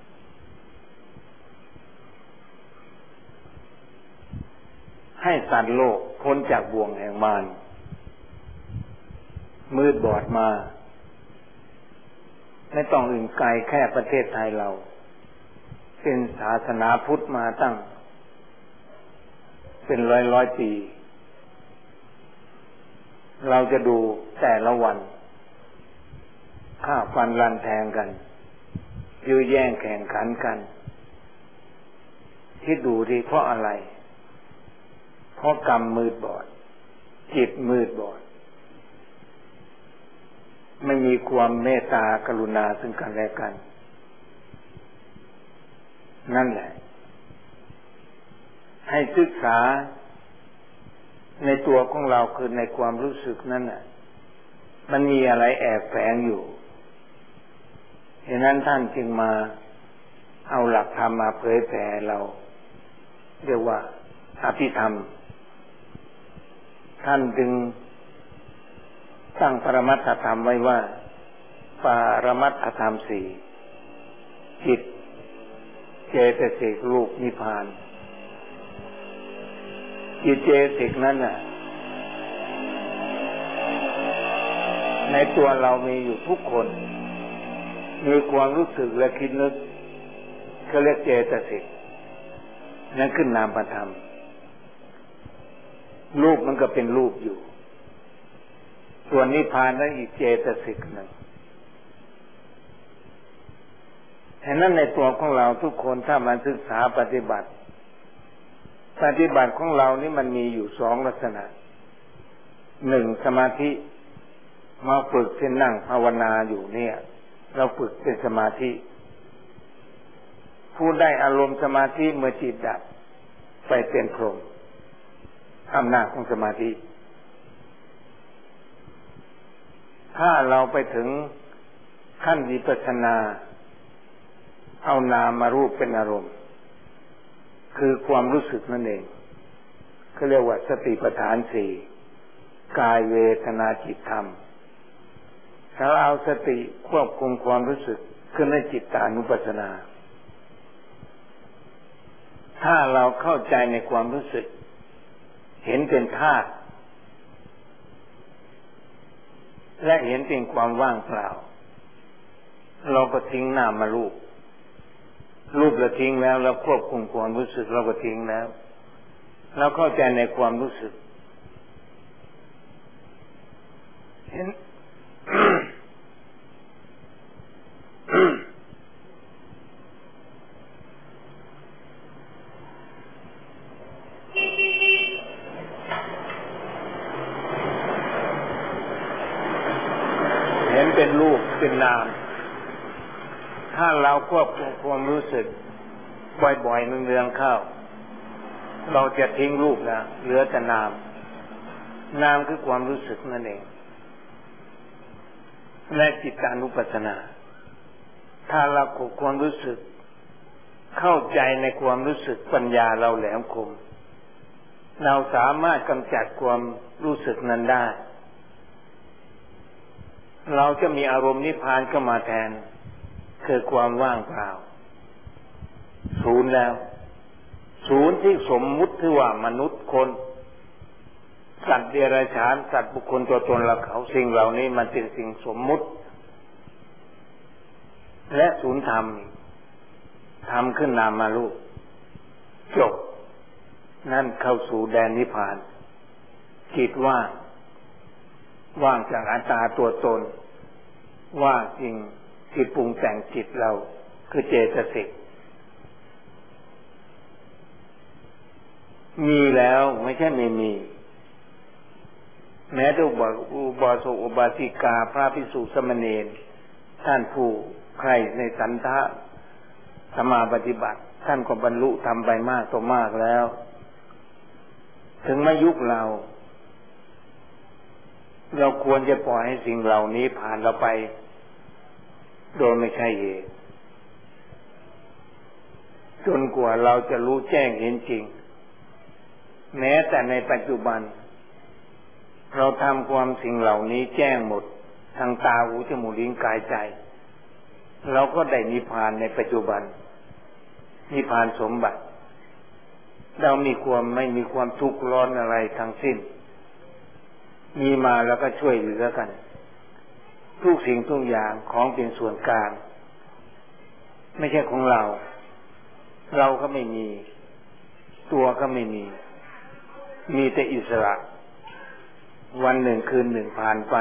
ให้สัตว์โลกพ้นจากบ่วงแห่งมารมืดบอดมาไม่ต้องอื่นไกลแค่ประเทศไทยเราเป็นศาสนาพุทธมาตั้งเป็นร้อยปีเราจะดูแต่ละวันฆ่าฟันรันแทงกันยื้อแย่งแข่งขันกันคิดดูดิเพราะอะไรเพราะกรรมมืดบอดจิตมืดบอดไม่มีความเมตตากรุณาซึ่งกันและกันนั่นแหละให้ศึกษาในตัวของเราคือในความรู้สึกนั่นน่ะมันมีอะไรแอบแฝงอยู่ฉะนั้นท่านจึงมาเอาหลักธรรมมาเผยแผ่เราเรียกว่าอภิธรรมท่านจึงตั้งปรมัตถธรรมไว้ว่าปรมัตถธรรม 4จิตเจตสิกรูปนิพพานจิตเจตสิกนั้นน่ะในตัวเรามีอยู่ทุกคนมีความรู้สึกและคิดนึกก็เรียกเจตสิกนั่นคือนามธรรมรูปมันก็เป็นรูปอยู่ส่วนนิพพานนั้นอีกเจตสิกหนึ่งฉะนั้นในตัวของเราทุกคนถ้ามันศึกษาปฏิบัติของเรานี่มันมีอยู่2 ลักษณะ 1. สมาธิมาฝึกเช่นนั่งภาวนาอยู่เนี่ยเราฝึกเป็นสมาธิผู้ได้อารมณ์สมาธิเมื่อจิตดับไปเป็นพรหมอำนาจของสมาธิถ้าเราไปถึงขั้นวิปัสสนาเอานามมารูปเป็นอารมณ์คือความรู้สึกนั่นเองเขาเรียกว่าสติปัฏฐาน 4กายเวทนาจิตธรรมถ้าเอาสติควบคุมความรู้สึกขึ้นในจิตตานุปัสสนาถ้าเราเข้าใจในความรู้สึกเห็นเป็นธาตุและเห็นเป็นความว่างเปล่าเราก็ทิ้งนามมารูปเราทิ้งแล้วเราควบคุมความรู้สึกเราก็ทิ้งแล้วเราเข้าใจในความรู้สึกเห็น ฉห็นเป็นรูปเป็นนามถ้าเราควบคุมความรู้สึกบ่อยๆเนืองๆเข้าเราจะทิ้งรูปนะเหลือแต่นามคือความรู้สึกนั่นเองและจิตานุปัสสนาถ้าเราควบความรู้สึกเข้าใจในความรู้สึกปัญญาเราแหลมคมเราสามารถกำจัดความรู้สึกนั้นได้เราจะมีอารมณ์นิพพานเข้ามาแทนคือความว่างเปล่าศูนย์แล้วศูนย์ที่สมมุติที่ว่ามนุษย์คนสัตว์เดรัจฉานสัตว์บุคคลตัวตนเราเขาสิ่งเหล่านี้มันเป็นสิ่งสมมุติและศูนย์ธรรมขึ้นนามารูปจบนั่นเข้าสู่แดนนิพพานจิตว่างจากอัตตาตัวตนว่างจริงที่ปรุงแต่งจิตเราคือเจตสิกมีแล้วไม่ใช่ไม่มีแม้แต่อุบาสกอุบาสิกาพระภิกษุสามเณรท่านผู้ใครในสันทะสมาปฏิบัติท่านก็บรรลุทำไปมากต่อมากแล้วถึงมายุคเราควรจะปล่อยให้สิ่งเหล่านี้ผ่านเราไปโดยไม่ใช่เหตุจนกว่าเราจะรู้แจ้งเห็นจริงแม้แต่ในปัจจุบันเราทำความสิ่งเหล่านี้แจ้งหมดทางตาหูจมูกลิ้นกายใจเราก็ได้นิพพานในปัจจุบันนิพพานสมบัติเราไม่มีความทุกข์ร้อนอะไรทั้งสิ้นมีมาแล้วก็ช่วยเหลือกันทุกสิ่งทุกอย่างของเป็นส่วนกลางไม่ใช่ของเราก็ไม่มีตัวก็ไม่มีแต่อิสระวันหนึ่งคืนหนึ่งผ่านไป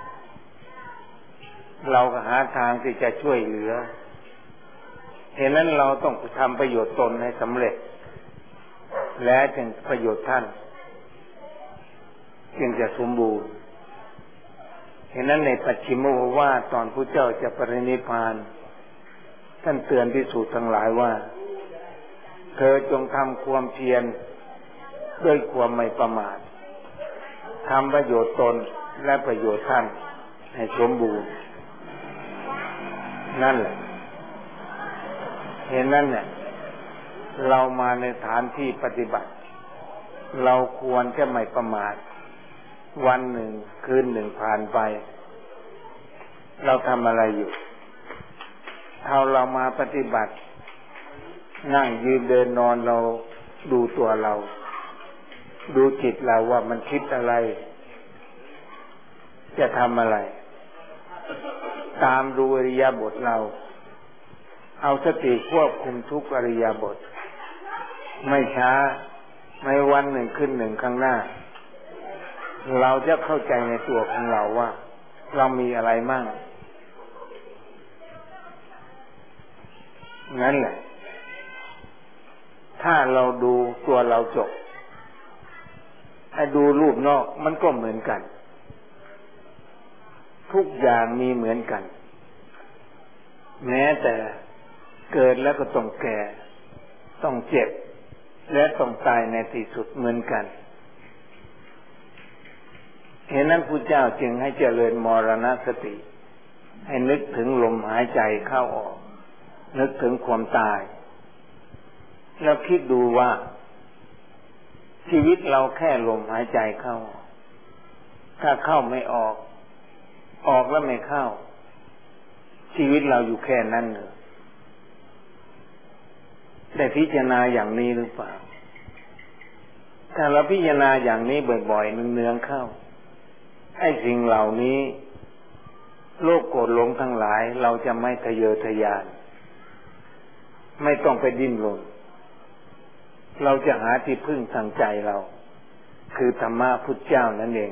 เราก็หาทางที่จะช่วยเหลือเหตุนั้นเราต้องทำประโยชน์ตนให้สำเร็จและจึงประโยชน์ท่านจึงจะสมบูรณ์เหตุนั้นในปัจฉิมโอวาทตอนพระเจ้าจะปรินิพพานท่านเตือนภิกษุทั้งหลายว่าเธอจงทำความเพียรด้วยความไม่ประมาททำประโยชน์ตนและประโยชน์ท่านให้สมบูรณ์นั่นแหละเห็นนั่นเนี่ยเรามาในฐานที่ปฏิบัติเราควรจะไม่ประมาทวันหนึ่งคืนหนึ่งผ่านไปเราทำอะไรอยู่เรามาปฏิบัตินั่งยืนเดินนอนเราดูตัวเราดูจิตเราว่ามันคิดอะไรจะทำอะไรตามดูอริยบทเราเอาสติควบคุมทุกอริยบทไม่ช้าไม่วันหนึ่งขึ้นหนึ่งข้างหน้าเราจะเข้าใจในตัวของเราว่าเรามีอะไรมั่งงั้นแหละถ้าเราดูตัวเราจบให้ดูรูปนอกมันก็เหมือนกันทุกอย่างมีเหมือนกันแม้แต่เกิดแล้วก็ต้องแก่ต้องเจ็บและต้องตายในที่สุดเหมือนกันเหตุนั้นพระเจ้าจึงให้เจริญมรณสติให้นึกถึงลมหายใจเข้าออกนึกถึงความตายแล้วคิดดูว่าชีวิตเราแค่ลมหายใจเข้าถ้าเข้าไม่ออกแล้วไม่เข้าชีวิตเราอยู่แค่นั้นเลยได้พิจารณาอย่างนี้หรือเปล่าถ้าเราพิจารณาอย่างนี้บ่อยๆเนืองๆเข้าไอ้สิ่งเหล่านี้โลภโกรธหลงทั้งหลายเราจะไม่ทะเยอทะยานไม่ต้องไปดิ้นรนเราจะหาที่พึ่งทางใจเราคือธรรมะพุทธเจ้านั่นเอง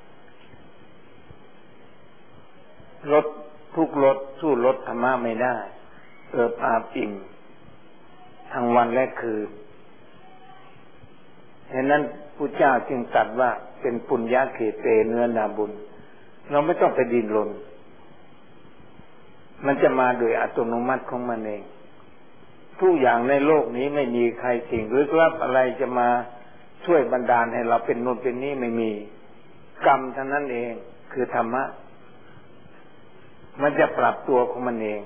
ลดทุกข์ลดสู้ลดธรรมะไม่ได้เอิบอาบอิ่มทั้งวันและคืนฉะนั้นพุทธเจ้าจึงตรัสว่าเป็นปุญญาเขเตเนื้อนาบุญเราไม่ต้องไปดิ้นรนมันจะมาโดยอัตโนมัติของมันเองทุกอย่างในโลกนี้ไม่มีใครสิ่งหรือลับอะไรจะมาช่วยบันดาลให้เราเป็นโน่นเป็นนี่ไม่มีกรรมเท่านั้นเองคือธรรมะมันจะปรับตัวของมันเอง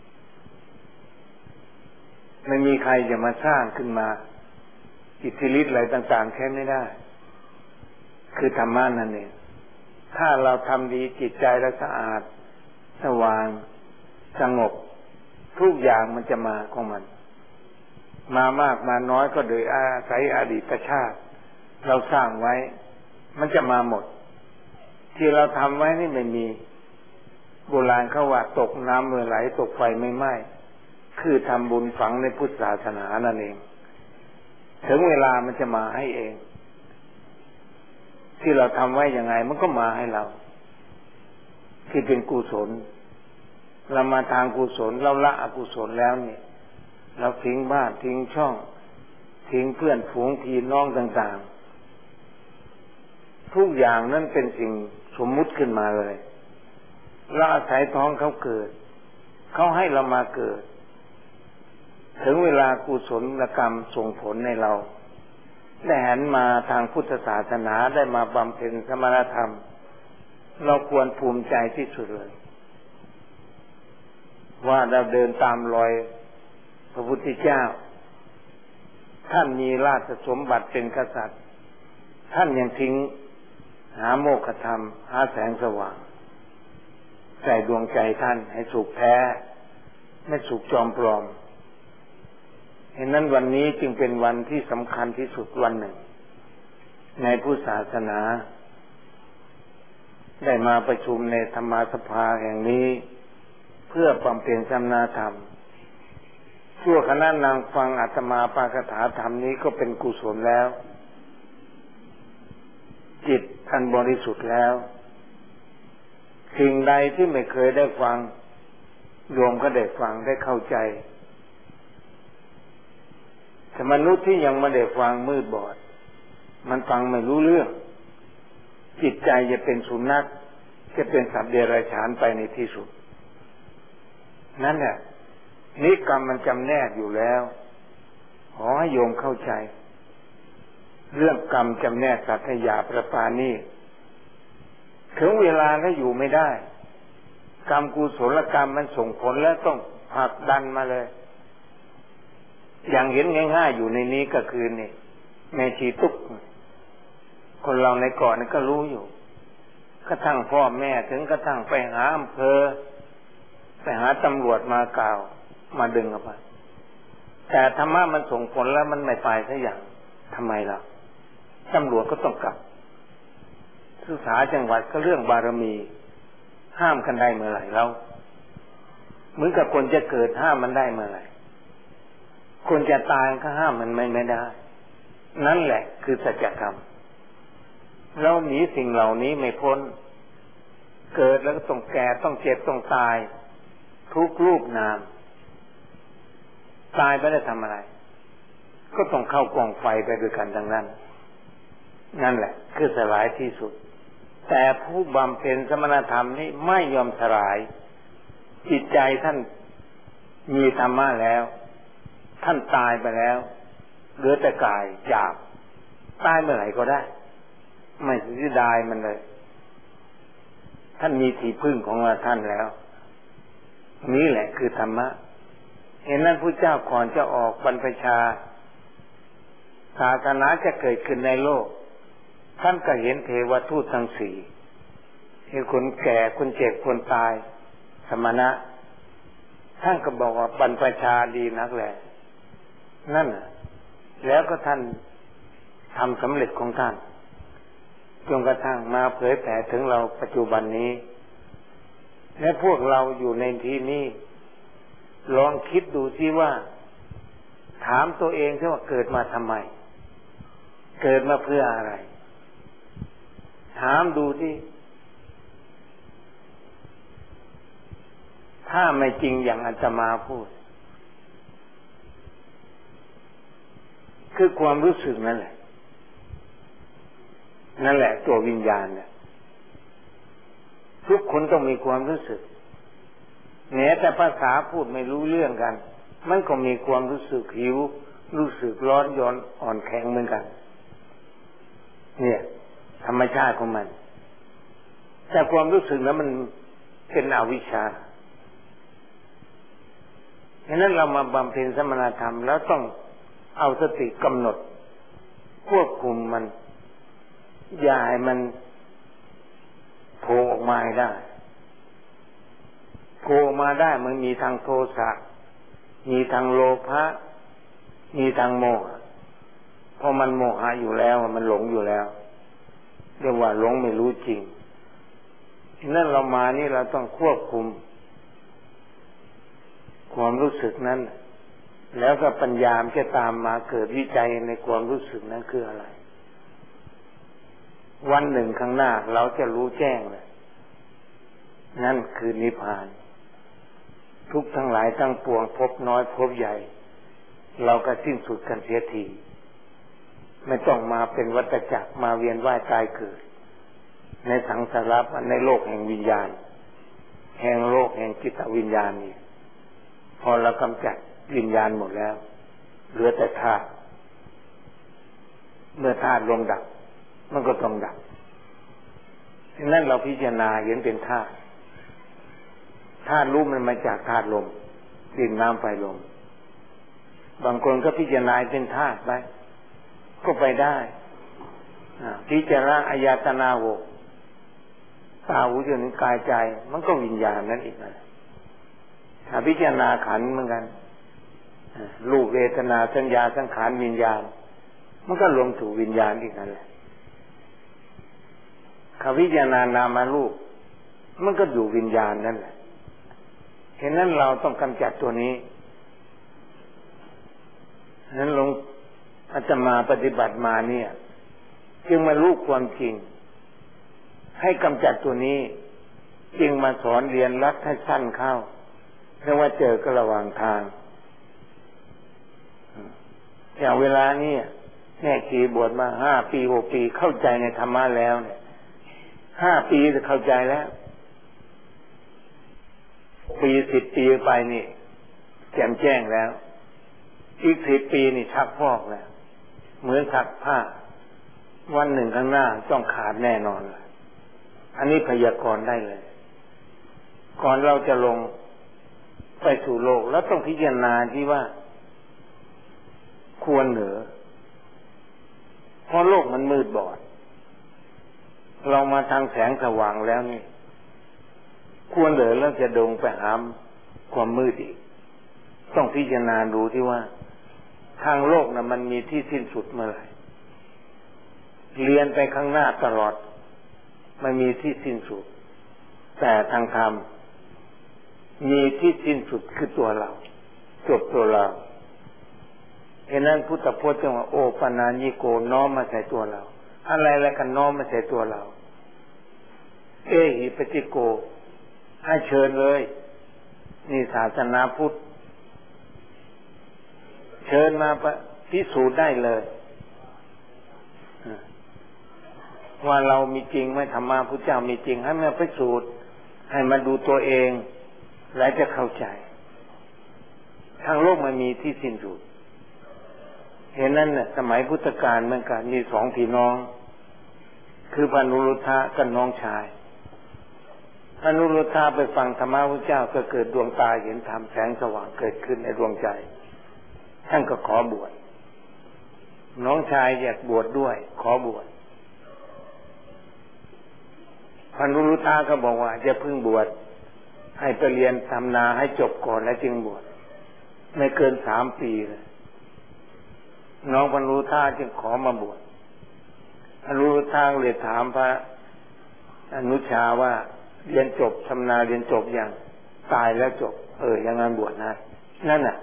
ไม่มีใครจะมาสร้างขึ้นมาอิทธิฤทธิ์อะไรต่างๆแค่ไม่ได้คือธรรมะนั่นเองถ้าเราทำดีจิตใจเราสะอาดสว่างสงบทุกอย่างมันจะมาของมันมามากมาน้อยก็โดยอาศัยอดีตชาติเราสร้างไว้มันจะมาหมดที่เราทำไว้นี่ไม่มีโบราณเขาว่าตกน้ำไม่ไหลตกไฟไม่ไหม้คือทำบุญฝังในพุทธศาสนานั่นเองถึงเวลามันจะมาให้เองที่เราทำไว้ยังไงมันก็มาให้เราที่เป็นกุศลเรามาทางกุศลเราละอกุศลแล้วนี่เราทิ้งบ้านทิ้งช่องทิ้งเพื่อนฝูงพี่น้องต่างๆทุกอย่างนั้นเป็นสิ่งสมมุติขึ้นมาเลยเราอาศัยท้องเขาเกิดเขาให้เรามาเกิดถึงเวลากุศลกรรมส่งผลในเราได้หันมาทางพุทธศาสนาได้มาบำเพ็ญสมณธรรมเราควรภูมิใจที่สุดเลยว่าเราเดินตามรอยพระพุทธเจ้าท่านมีราชสมบัติเป็นกษัตริย์ท่านยังทิ้งหาโมกขธรรมหาแสงสว่างใส่ดวงใจท่านให้สุขแท้ไม่สุขจอมปลอมเห็นนั้นวันนี้จึงเป็นวันที่สำคัญที่สุดวันหนึ่งในพุทธศาสนาได้มาประชุมในธรรมสภาแห่งนี้เพื่อบำเพ็ญสมณธรรมชั่วคณะนางฟังอาตมาปาฐกถาธรรมนี้ก็เป็นกุศลแล้วจิตอันบริสุทธิ์แล้วสิ่งใดที่ไม่เคยได้ฟังโยมก็ได้ฟังได้เข้าใจแต่มนุษย์ที่ยังไม่ได้ฟังมืดบอดมันฟังไม่รู้เรื่องจิตใจจะเป็นสุนัขจะเป็นสัตว์เดรัจฉานไปในที่สุดนั่นแหละนิกรรมมันจำแนกอยู่แล้วขอให้โยมเข้าใจเรื่องกรรมจำแนกสัตย์หยาประปานี่ถึงเวลาแล้วอยู่ไม่ได้กรรมกุศลกรรมมันส่งผลแล้วต้องผลักดันมาเลยอย่างเห็นง่ายๆอยู่ในนี้ก็คือนี่แม่ชีตุ๊กคนเราในเกาะนี่ก็รู้อยู่กระทั่งพ่อแม่ถึงกระทั่งไปหาอำเภอไปหาตำรวจมากล่าวมาดึงเอาไปแต่ธรรมะมันส่งผลแล้วมันไม่ไปสักอย่างทำไมล่ะตำรวจก็ต้องกลับศึกษาจังหวัดก็เรื่องบารมีห้ามกันได้เมื่อไหร่แล้วเหมือนกับคนจะเกิดห้ามมันได้เมื่อไหร่คนจะตายก็ห้ามมันไม่ได้นั่นแหละคือสัจธรรมเราหนีสิ่งเหล่านี้ไม่พ้นเกิดแล้วก็ต้องแก่ต้องเจ็บต้องตายทุกรูปนามตายไปแล้วทำอะไรก็ต้องเข้ากองไฟไปด้วยกันทั้งนั้นนั่นแหละคือสลายที่สุดแต่ผู้บำเพ็ญสมณธรรมนี้ไม่ยอมสลายจิตใจท่านมีธรรมะแล้วท่านตายไปแล้วเหลือแต่กายหยาบตายเมื่อไหร่ก็ได้ไม่เสียดายมันเลยท่านมีที่พึ่งของท่านแล้วนี่แหละคือธรรมะเห็นนั้นพระเจ้าก่อนจะออกบรรพชาศาสนาจะเกิดขึ้นในโลกท่านก็เห็นเทวทูตทั้งสี่เห็นคนแก่คนเจ็บคนตายสมณะท่านก็บอกว่าบรรพชาดีนักแหละนั่นแล้วก็ท่านทำสำเร็จของท่านจนกระทั่งมาเผยแผ่ถึงเราปัจจุบันนี้และพวกเราอยู่ในที่นี้ลองคิดดูสิว่าถามตัวเองสิว่าเกิดมาทำไมเกิดมาเพื่ออะไรถามดูดิถ้าไม่จริงอย่างอาตมาพูดคือความรู้สึกนั่นแหละตัววิญญาณเนี่ยทุกคนต้องมีความรู้สึกแม้แต่ภาษาพูดไม่รู้เรื่องกันมันก็มีความรู้สึกหิวรู้สึกร้อนย้อนอ่อนแข็งเหมือนกันเนี่ยธรรมชาติของมันแต่ความรู้สึกนั้นมันเป็นอวิชชาฉะนั้นเรามาบำเพ็ญสมณธรรมแล้วต้องเอาสติกำหนดควบคุมมันอย่าให้มันโผล่ออกมาได้โผล่มาได้มันมีทางโทสะมีทางโลภะมีทางโมหะเพราะมันโมหะอยู่แล้วมันหลงอยู่แล้วเรียกว่าหลงไม่รู้จริงนั่นเรามานี่เราต้องควบคุมความรู้สึกนั้นแล้วก็ปัญญาจะตามมาเกิดวิจัยในความรู้สึกนั้นคืออะไรวันหนึ่งข้างหน้าเราจะรู้แจ้งเลยนั่นคือนิพพานทุกทั้งหลายทั้งปวงพบน้อยพบใหญ่เราก็สิ้นสุดกันเสียทีไม่ต้องมาเป็นวัฏจักรมาเวียนว่ายตายเกิดในสังสารวัฏในโลกแห่งวิญญาณแห่งโลกแห่งจิตวิญญาณนี่พอเรากำจัดวิญญาณหมดแล้วเหลือแต่ธาตุเมื่อธาตุลมดับมันก็ต้องดับฉะนั้นเราพิจารณาเห็นเป็นธาตุธาตุรู้มันมาจากธาตุลมดินน้ำไฟลมบางคนก็พิจารณาเป็นธาตุไปก็ไปได้พิจารณาอายตนะหกตาหูจมูกกายใจมันก็วิญญาณนั่นอีกนะถ้าพิจารณาขันธ์เหมือนกันรูปเวทนาสัญญาสังขารวิญญาณมันก็รวมสู่วิญญาณอีกนั่นแหละถ้าพิจารณานามารูปมันก็อยู่วิญญาณนั่นแหละฉะนั้นเราต้องกำจัดตัวนี้ฉะนั้นหลวงอาตมาปฏิบัติมาเนี่ยจึงมารู้ความจริงให้กำจัดตัวนี้จึงมาสอนเรียนรัดให้สั้นเข้าเพราะว่าเจอก็ระหว่างทางอย่างเวลานี้แม่ชีบวชมา5 ปี 6 ปีเข้าใจในธรรมะแล้วเนี่ย5 ปีจะเข้าใจแล้วปี10 ปีไปนี่แจ่มแจ้งแล้วอีก10 ปีนี่ชักพอกแล้วเหมือนซักผ้าวันหนึ่งข้างหน้าต้องขาดแน่นอนเลยอันนี้พยากรณ์ได้เลยก่อนเราจะลงไปสู่โลกแล้วต้องพิจารณาที่ว่าควรเหรือเพราะโลกมันมืดบอดเรามาทางแสงสว่างแล้วนี่ควรเหรือแล้วจะดงไปหาความมืดอีกต้องพิจารณาดูที่ว่าทางโลกนะมันมีที่สิ้นสุดเมื่อไหร่เรียนไปข้างหน้าตลอดไม่มีที่สิ้นสุดแต่ทางธรรมมีที่สิ้นสุดคือตัวเราจบตัวเราฉะนั้นพุทธพจน์จึงว่าโอปนาญิโกน้อมมาใส่ตัวเราอะไรแล้วกันน้อมมาใส่ตัวเราเอหิปฏิโกให้เชิญเลยนี่ศาสนาพุทธเชิญมาพิสูจน์ได้เลยว่าเรามีจริงไหมธรรมะพุทธเจ้ามีจริงให้มาพิสูจน์ให้มาดูตัวเองแล้วจะเข้าใจทางโลกมันมีที่สิ้นสุดเห็นนั้นน่ะสมัยพุทธกาลเหมือนกันมี2 พี่น้องคือพระนุรุทธะกับน้องชายพระนุรุทธะไปฟังธรรมะพุทธเจ้าก็เกิดดวงตาเห็นธรรมแสงสว่างเกิดขึ้นในดวงใจท่านก็ขอบวชน้องชายอยากบวชด้วยขอบวชพระนุรุทธะก็บอกว่าอย่าเพิ่งบวชให้ไปเรียนทำนาให้จบก่อนแล้วจึงบวชไม่เกิน3 ปีเลยน้องพระนุรุทธะจึงขอมาบวชพระนุรุทธะเลยถามพระอนุชาว่าเรียนจบทำนาเรียนจบยังตายแล้วจบอย่างนั้นบวชนะนั่นน่ะ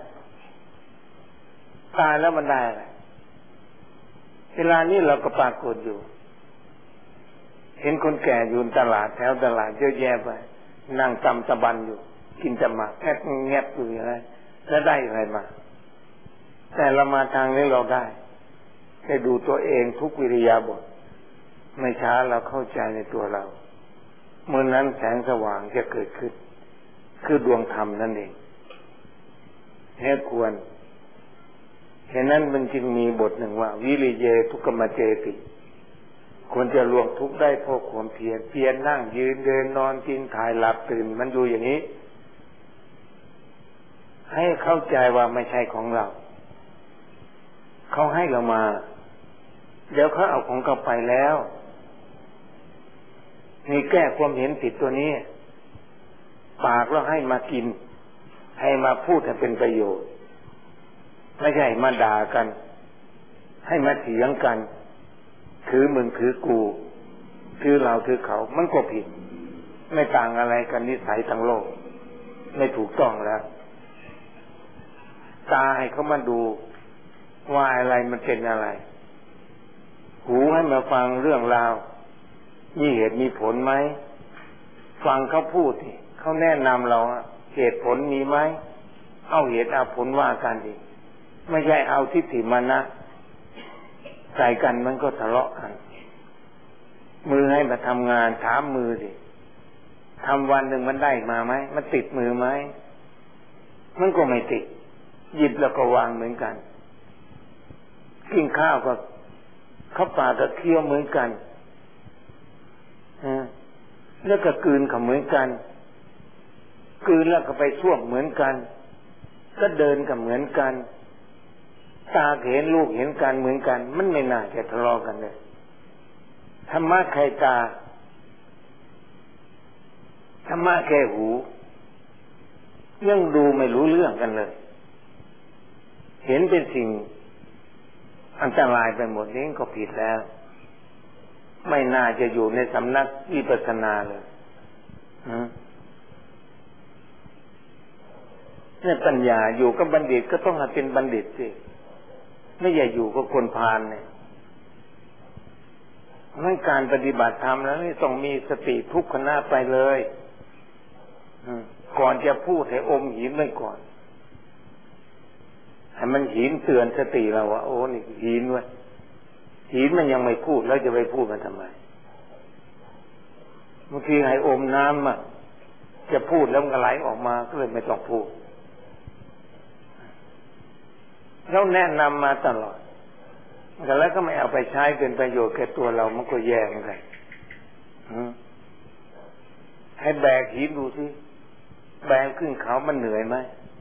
ตายแล้วมันได้อะไรเวลานี้เราก็ปรากฏอยู่เห็นคนแก่อยู่ตลาดแถวตลาดเยอะแยะไปนั่งตำตะบันอยู่กินแต่หมากแงบอยู่อย่างไรแล้วได้อะไรมาแต่เรามาทางนี้เราได้ดูตัวเองทุกวิริยาบถไม่ช้าเราเข้าใจในตัวเราเมื่อนั้นแสงสว่างจะเกิดขึ้นคือดวงธรรมนั่นเองแท้ควรฉะนั้นมันจึงมีบทหนึ่งว่าวิริเยทุกขมเจติควรจะล่วงทุกข์ได้เพราะความเพียรเพียรนั่งยืนเดินนอนกินถ่ายหลับตื่นมันอยู่อย่างนี้ให้เข้าใจว่าไม่ใช่ของเราเขาให้เรามาเดี๋ยวเขาเอาของเขาไปแล้วนี่แก้ความเห็นผิดตัวนี้ปากแล้วให้มากินให้มาพูดให้เป็นประโยชน์ไม่ใช่มาด่ากันให้มาเถียงกันถือมึงถือกูถือเราถือเขามันก็ผิดไม่ต่างอะไรกันนิสัยทั้งโลกไม่ถูกต้องแล้วตาให้เขามาดูว่าอะไรมันเป็นอะไรหูให้มาฟังเรื่องราวมีเหตุมีผลไหมฟังเขาพูดเขาแนะนำเราเหตุผลมีไหมเอาเหตุเอาผลว่ากันดิไม่ใช่เอาทิฏฐิมานะใส่กันมันก็ทะเลาะกันมือให้มาทำงานถามมือดิทำวันหนึ่งมันได้มาไหมมันติดมือไหมมันก็ไม่ติดหยิบแล้วก็วางเหมือนกันกินข้าวก็ข้าวปลาก็เคี้ยวเหมือนกันแล้วก็กลืนเขาเหมือนกันกลืนแล้วก็ไปส้วมเหมือนกันก็เดินก็เหมือนกันตาเห็นลูกเห็นกันเหมือนกันมันไม่น่าจะทะเลาะกันเลยธรรมะใครตาธรรมะแค่หูยังดูไม่รู้เรื่องกันเลยเห็นเป็นสิ่งอันตรายไปหมดนี้ก็ผิดแล้วไม่น่าจะอยู่ในสำนักวิปัสสนาเลยเนี่ยปัญญาอยู่กับบัณฑิตก็ต้องให้เป็นบัณฑิตสิไม่อย่าอยู่กับคนพาลเนี่ยงั้นการปฏิบัติธรรมแล้วนี่ต้องมีสติทุกขณะไปเลยก่อนจะพูดให้อมหินไว้ก่อนให้มันหินเตือนสติเราว่าโอ้นี่หินเว้ยหินมันยังไม่พูดแล้วจะไปพูดมันทำไมบางทีให้อมน้ำจะพูดแล้วมันไหลออกมาก็เลยไม่ต้องพูดเราแนะนำมาตลอดแต่แล้วก็ไม่เอาไปใช้เป็นประโยชน์แก่ตัวเรามันก็แย่เหมือนกันให้แบกหินดูสิแบกขึ้นเขามันเหนื่อยไหม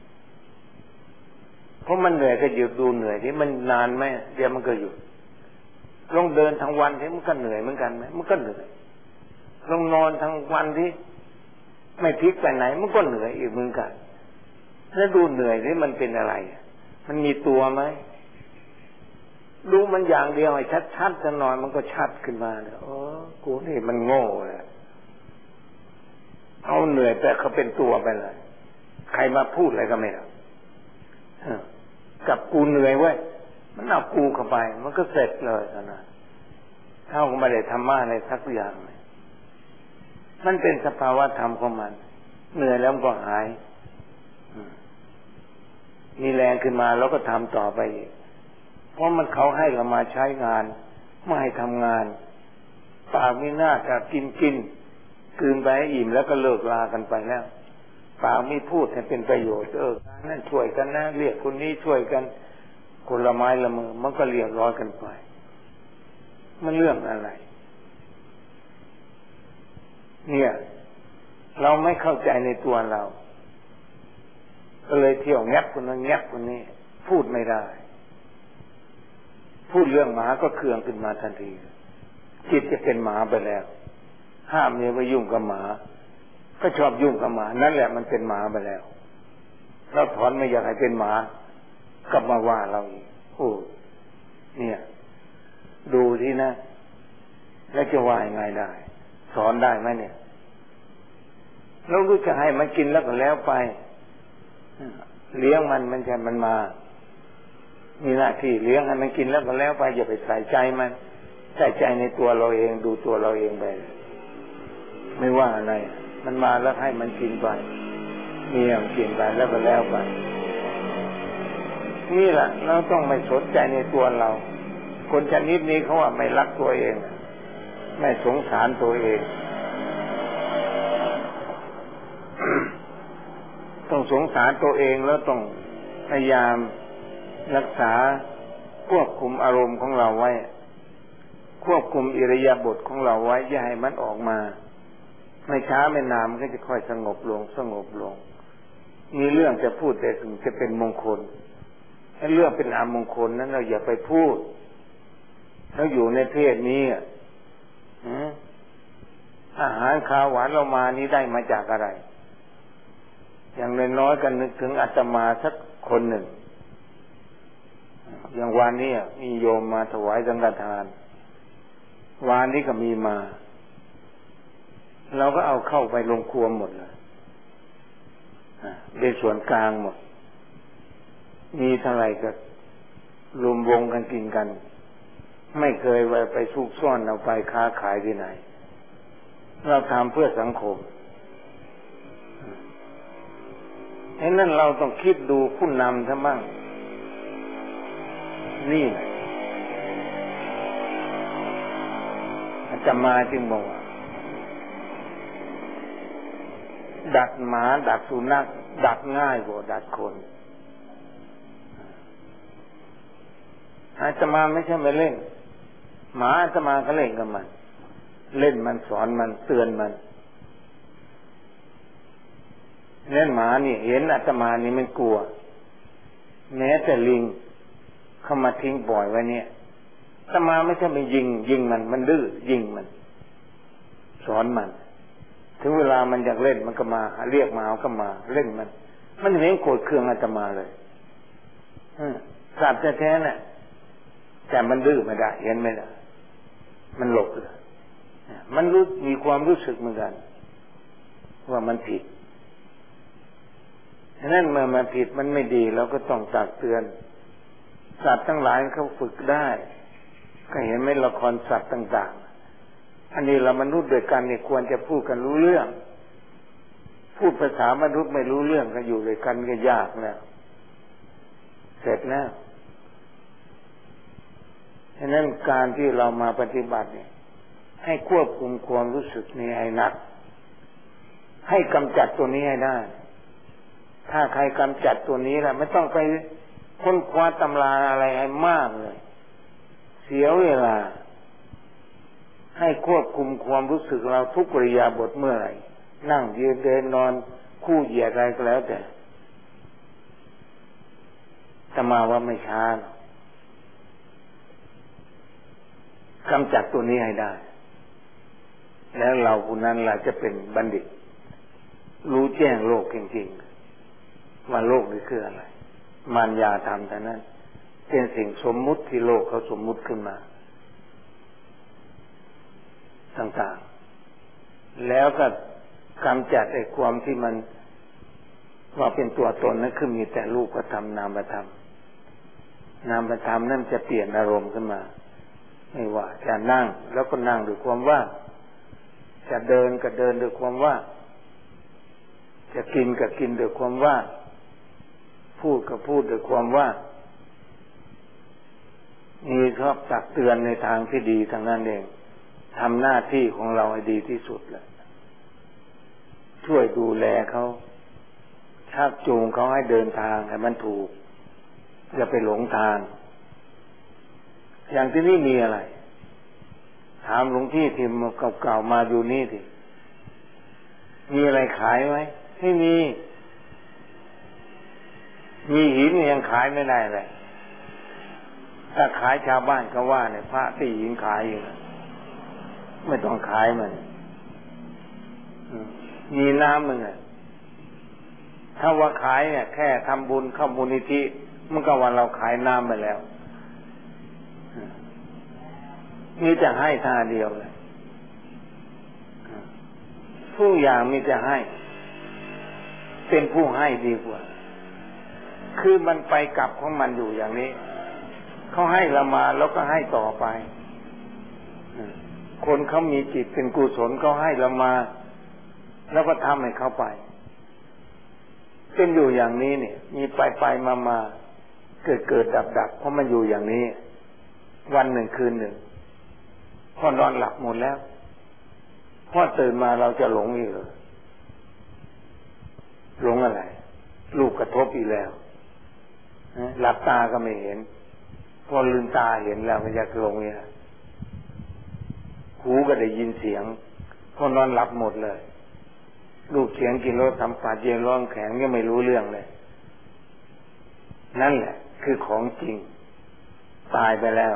เพราะมันเหนื่อยก็หยุดดูเหนื่อยที่มันนานไหมเดี๋ยวมันก็หยุดลงเดินทั้งวันที่มันก็เหนื่อยเหมือนกันไหมมันก็เหนื่อยลงนอนทั้งวันที่ไม่พลิกไปไหนมันก็เหนื่อยอีกเหมือนกันแล้วดูเหนื่อยที่มันเป็นอะไรมันมีตัวไหมดูมันอย่างเดียวให้ชัดๆสักหน่อยมันก็ชัดขึ้นมาเนี่ยโอ้กูนี่มันโง่เลยเอาเหนื่อยแต่เขาเป็นตัวไปเลยใครมาพูดอะไรก็ไม่ได้กับกูเหนื่อยเว้ยมันเอากูเข้าไปมันก็เสร็จเลยนะเท่ากับไม่ได้ธรรมะในสักอย่างเลยมันเป็นสภาวะธรรมของมันเหนื่อยแล้วก็หายมีแรงขึ้นมาแล้วก็ทำต่อไปอีกเพราะมันเขาให้เรามาใช้งานไม่ให้ทำงานปากมีหน้าจะกินคืนไปให้อิ่มแล้วก็เลิกลากันไปแล้วปากมีพูดให้เป็นประโยชน์นั่นช่วยกันนะเรียกคนนี้ช่วยกันคนละไม้ละมือมันก็เรียบร้อยกันไปมันเรื่องอะไรเนี่ยเราไม่เข้าใจในตัวเราก็เลยเที่ยวแงบคนนั้นแงบคนนี้พูดไม่ได้พูดเรื่องหมาก็เคืองขึ้นมาทันทีจิตจะเป็นหมาไปแล้วห้ามเนี่ยไปยุ่งกับหมาก็ชอบยุ่งกับหมานั่นแหละมันเป็นหมาไปแล้วเราถอนไม่อยากให้เป็นหมากลับมาว่าเราอีกโอ้เนี่ยดูที่นะแล้วจะว่ายังไงได้สอนได้ไหมเนี่ยเรารู้จะให้มันกินแล้วก็แล้วไปเลี้ยงมันจะมันมามีหน้าที่เลี้ยงให้มันกินแล้วก็แล้วไปอย่าไปใส่ใจมันใส่ใจในตัวเราเองดูตัวเราเองไปไม่ว่าอะไรมันมาแล้วให้มันกินไปมีอย่างกินไปแล้วก็แล้วไปนี่แหละเราต้องไม่สนใจในตัวเราคนชนิดนี้เขาว่าไม่รักตัวเองไม่สงสารตัวเองต้องสงสารตัวเองแล้วต้องพยายามรักษาควบคุมอารมณ์ของเราไว้ควบคุมอิริยาบถของเราไว้อย่าให้มันออกมาไม่ช้าไม่นานมันก็จะค่อยสงบลงมีเรื่องจะพูดแต่ถึงจะเป็นมงคลถ้าเรื่องเป็นอมงคลนั้นเราอย่าไปพูดแล้วอยู่ในเพศนี้อาหารข้าวหวานเรามานี้ได้มาจากอะไรอย่างน้อยๆกันนึกถึงอาตมาสักคนหนึ่งอย่างวันนี้มีโยมมาถวายสังฆทานวานนี้ก็มีมาเราก็เอาเข้าไปลงครัวหมดเลยเป็นส่วนกลางหมดมีเท่าไหร่ก็รวมวงกันกินกันไม่เคยไปซุกซ่อนเอาไปค้าขายที่ไหนเราทำเพื่อสังคมฉะนั้นเราต้องคิดดูผู้นำทั้งบ้างนี่อาจจะมาจึงบอกว่าดัดหมาดัดสุนัขดัดง่ายกว่าดัดคนอาตมาไม่ใช่ไปเล่นหมาอาตมาก็เล่นกับมันเล่นมันสอนมันเตือนมันนั่นหมานี่เห็นอาตมานี่มันกลัวแม้แต่ลิงเข้ามาทิ้งปล่อยไว้เนี่ยอาตมาไม่ใช่ไปยิงมันดื้อยิงมันสอนมันถึงเวลามันอยากเล่นมันก็มาเรียกมาเอาก็มาเล่นมันเห็นโกรธเคืองอาตมาเลยสัตว์แท้ๆน่ะแต่มันดื้อไม่ได้เห็นไม่ได้มันหลบเลยมันมีความรู้สึกเหมือนกันว่ามันผิดฉะนั้นเมื่อมันผิดมันไม่ดีเราก็ต้องตักเตือนสัตว์ทั้งหลายเขาฝึกได้ก็เห็นไหมละครสัตว์ต่างๆอันนี้เรามนุษย์ด้วยกันเนี่ยควรจะพูดกันรู้เรื่องพูดภาษามนุษย์ไม่รู้เรื่องก็อยู่ด้วยกันก็ยากแล้วเสร็จแล้วฉะนั้นการที่เรามาปฏิบัติเนี่ยให้ควบคุมความรู้สึกนี้ให้หนักให้กำจัดตัวนี้ให้ได้ถ้าใครกำจัดตัวนี้ล่ะไม่ต้องไปค้นคว้าตำราอะไรให้มากเลยเสียเวลาให้ควบคุมความรู้สึกเราทุกอิริยาบถเมื่อไหร่นั่งยืนเดินนอนคู่เหยียดอะไรก็แล้วแต่จะมาว่าไม่ช้ากำจัดตัวนี้ให้ได้แล้วเราผู้นั้นล่ะจะเป็นบัณฑิตรู้แจ้งโลกจริงๆว่าโลกนี้คืออะไรมารยาธรรมเท่านั้นเป็นสิ่งสมมุติที่โลกเขาสมมุติขึ้นมาต่างๆแล้วก็กำจัดไอ้ความที่มันว่าเป็นตัวตนนั้นคือมีแต่รูปธรรมนามธรรมนามธรรมนั่นจะเปลี่ยนอารมณ์ขึ้นมาไม่ว่าจะนั่งแล้วก็นั่งด้วยความว่างจะเดินก็เดินด้วยความว่างจะกินก็กินด้วยความว่างพูดก็พูดด้วยความว่างมีชอบตักเตือนในทางที่ดีทางนั้นเองทำหน้าที่ของเราให้ดีที่สุดเลยช่วยดูแลเขาชักจูงเขาให้เดินทางให้มันถูกอย่าไปหลงทางอย่างที่นี่มีอะไรถามหลวงพี่ที่เก่าๆมาอยู่นี่สิมีอะไรขายไหมไม่มีหินยังขายไม่ได้เลยถ้าขายชาวบ้านก็ว่าเนี่ยพระตีหินขายอยู่ไม่ต้องขายมันมีน้ำมึงถ้าว่าขายเนี่ยแค่ทำบุญเข้ามูลนิธิมันก็ว่าเราขายน้ำไปแล้วมีแต่ให้ท่าเดียวเลยทุกอย่างมีแต่ให้เป็นผู้ให้ดีกว่าคือมันไปกลับของมันอยู่อย่างนี้เขาให้เรามาแล้วก็ให้ต่อไปคนเขามีจิตเป็นกุศลเขาให้เรามาแล้วก็ทำให้เขาไปเป็นอยู่อย่างนี้เนี่ยมีไปมาเกิดดับเพราะมันอยู่อย่างนี้วันหนึ่งคืนหนึ่งพอนอนหลับหมดแล้วพอตื่นมาเราจะหลงอีกเหรอหลงอะไรกระทบอีกแล้วหลับตาก็ไม่เห็นพอลืมตาเห็นแล้วมันจะลงเนี่ยหูก็ได้ยินเสียงพอนอนหลับหมดเลยรูปเสียงกลิ่นรสสัมผัสเย็นร้อนแข็งยังไม่รู้เรื่องเลยนั่นแหละคือของจริงตายไปแล้ว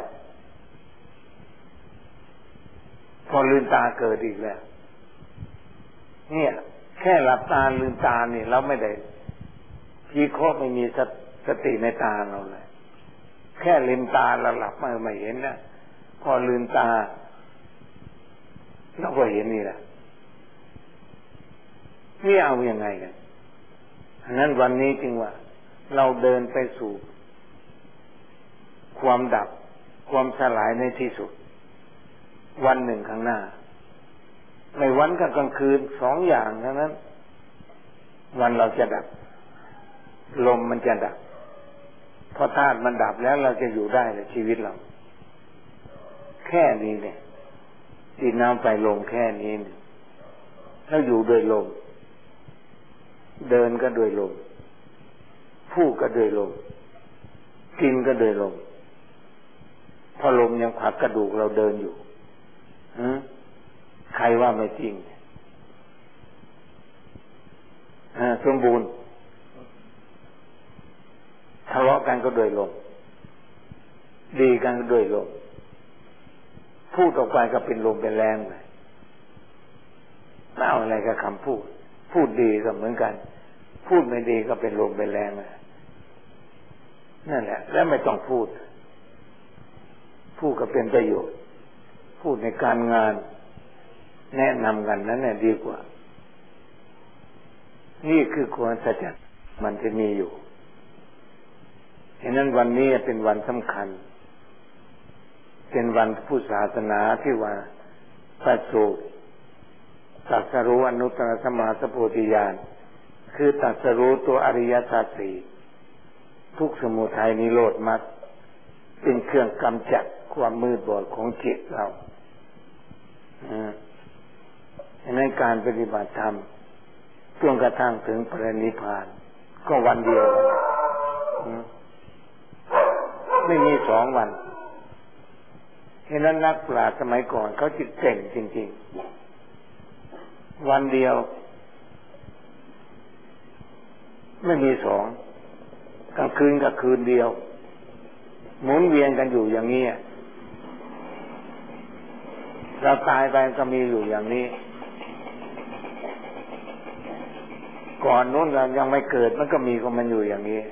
พอลืมตาเกิดอีกแล้วเนี่ยแค่หลับตาลืมตาเนี่ยเราไม่ได้พิเคราะห์ไม่มีสติในตาเราเลยแค่ลืมตาเราหลับไม่เห็นนะพอลืมตาเราก็เห็นนี่แหละนี่เอายังไงกันฉะนั้นวันนี้จึงว่าเราเดินไปสู่ความดับความสลายในที่สุดวันหนึ่งข้างหน้าในวันกับกลางคืนสองอย่างเท่านั้นวันเราจะดับลมมันจะดับพอธาตุมันดับแล้วเราจะอยู่ได้ในชีวิตเราแค่นี้เนี่ยดินน้ำไฟลมแค่นี้แล้วอยู่โดยลมเดินก็โดยลมพูดก็โดยลมกินก็โดยลมพอลมยังผลักกระดูกเราเดินอยู่ใครว่าไม่จริงสมบูรณ์ทะเลาะกันก็โดยลมดีกันก็โดยลมพูดออกไปก็เป็นลมเป็นแรงเลยเอาอะไรกับคำพูดพูดดีก็เหมือนกันพูดไม่ดีก็เป็นลมเป็นแรงเลยนั่นแหละแล้วไม่ต้องพูดก็เป็นประโยชน์พูดในการงานแนะนำกันนั้นเนี่ยดีกว่านี่คือความสัจจะมันจะมีอยู่ฉะนั้นวันนี้เป็นวันสำคัญเป็นวันพุทธศาสนาที่ว่าประสูติตรัสรู้อนุตตรสัมมาสัพพุทธญาณคือตรัสรู้ตัวอริยสัจสี่ทุกข์สมุทัยนิโรธมรรคเป็นเครื่องกำจัดความมืดบอดของจิตเราฉะนั้นการปฏิบัติธรรมจนกระทั่งถึงพระนิพพานก็วันเดียวไม่มีสองวันฉะนั้นนักปราชญ์สมัยก่อนเขาจิตเก่งจริงๆวันเดียวไม่มีสองกลางคืนกับคืนเดียวหมุนเวียนกันอยู่อย่างนี้เราตายไปก็มีอยู่อย่างนี้ก่อนนู้นเรายังไม่เกิดมันก็มีของมันอยู่อย่างนี้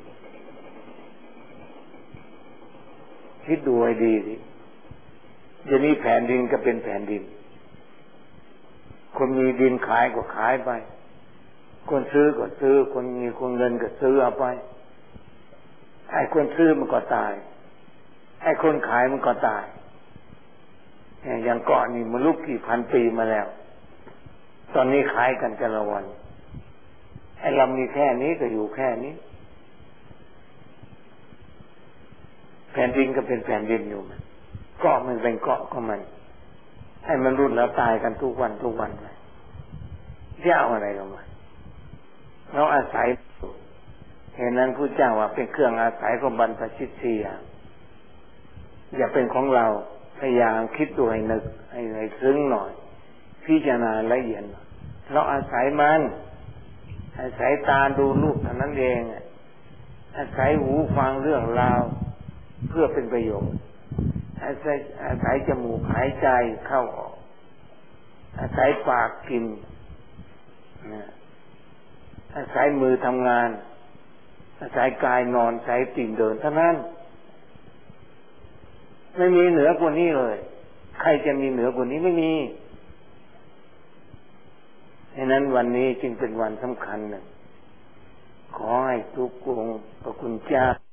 คิดดูให้ดีสิจะมีแผ่นดินก็เป็นแผ่นดินคนมีดินขายก็ขายไปคนซื้อก็ซื้อคนมีคนเงินก็ซื้อเอาไปไอ้คนซื้อมันก็ตายไอ้คนขายมันก็ตายอย่างก่อนนี่มันลุกกี่พันปีมาแล้วตอนนี้ขายกันแต่ละวันไอ้เรามีแค่นี้ก็อยู่แค่นี้แผ่นดินก็เป็นแผ่นดินอยู่มันเกาะมันเป็นเกาะของมันให้มันรุ่นแล้วตายกันทุกวันไปจะเอาอะไรลงมาเราอาศัยเห็นนั้นผู้เจ้าว่าเป็นเครื่องอาศัยของบรรพชิตสี่อย่างอย่าเป็นของเราพยายามคิดดูให้นึกให้ซึ้งหน่อยพิจารณาละเอียดเราอาศัยมันอาศัยตาดูรูปเท่านั้นเองอาศัยหูฟังเรื่องราวเพื่อเป็นประโยชน์อาศัยจมูกหายใจเข้าออกอาศัยปากกินอาศัยมือทำงานอาศัยกายนอนอาศัยติ่งเดินเท่านั้นไม่มีเหนือกว่านี้เลยใครจะมีเหนือกว่านี้ไม่มีฉะนั้นวันนี้จึงเป็นวันสำคัญหนึ่งขอให้ทุกองค์พระคุณเจ้า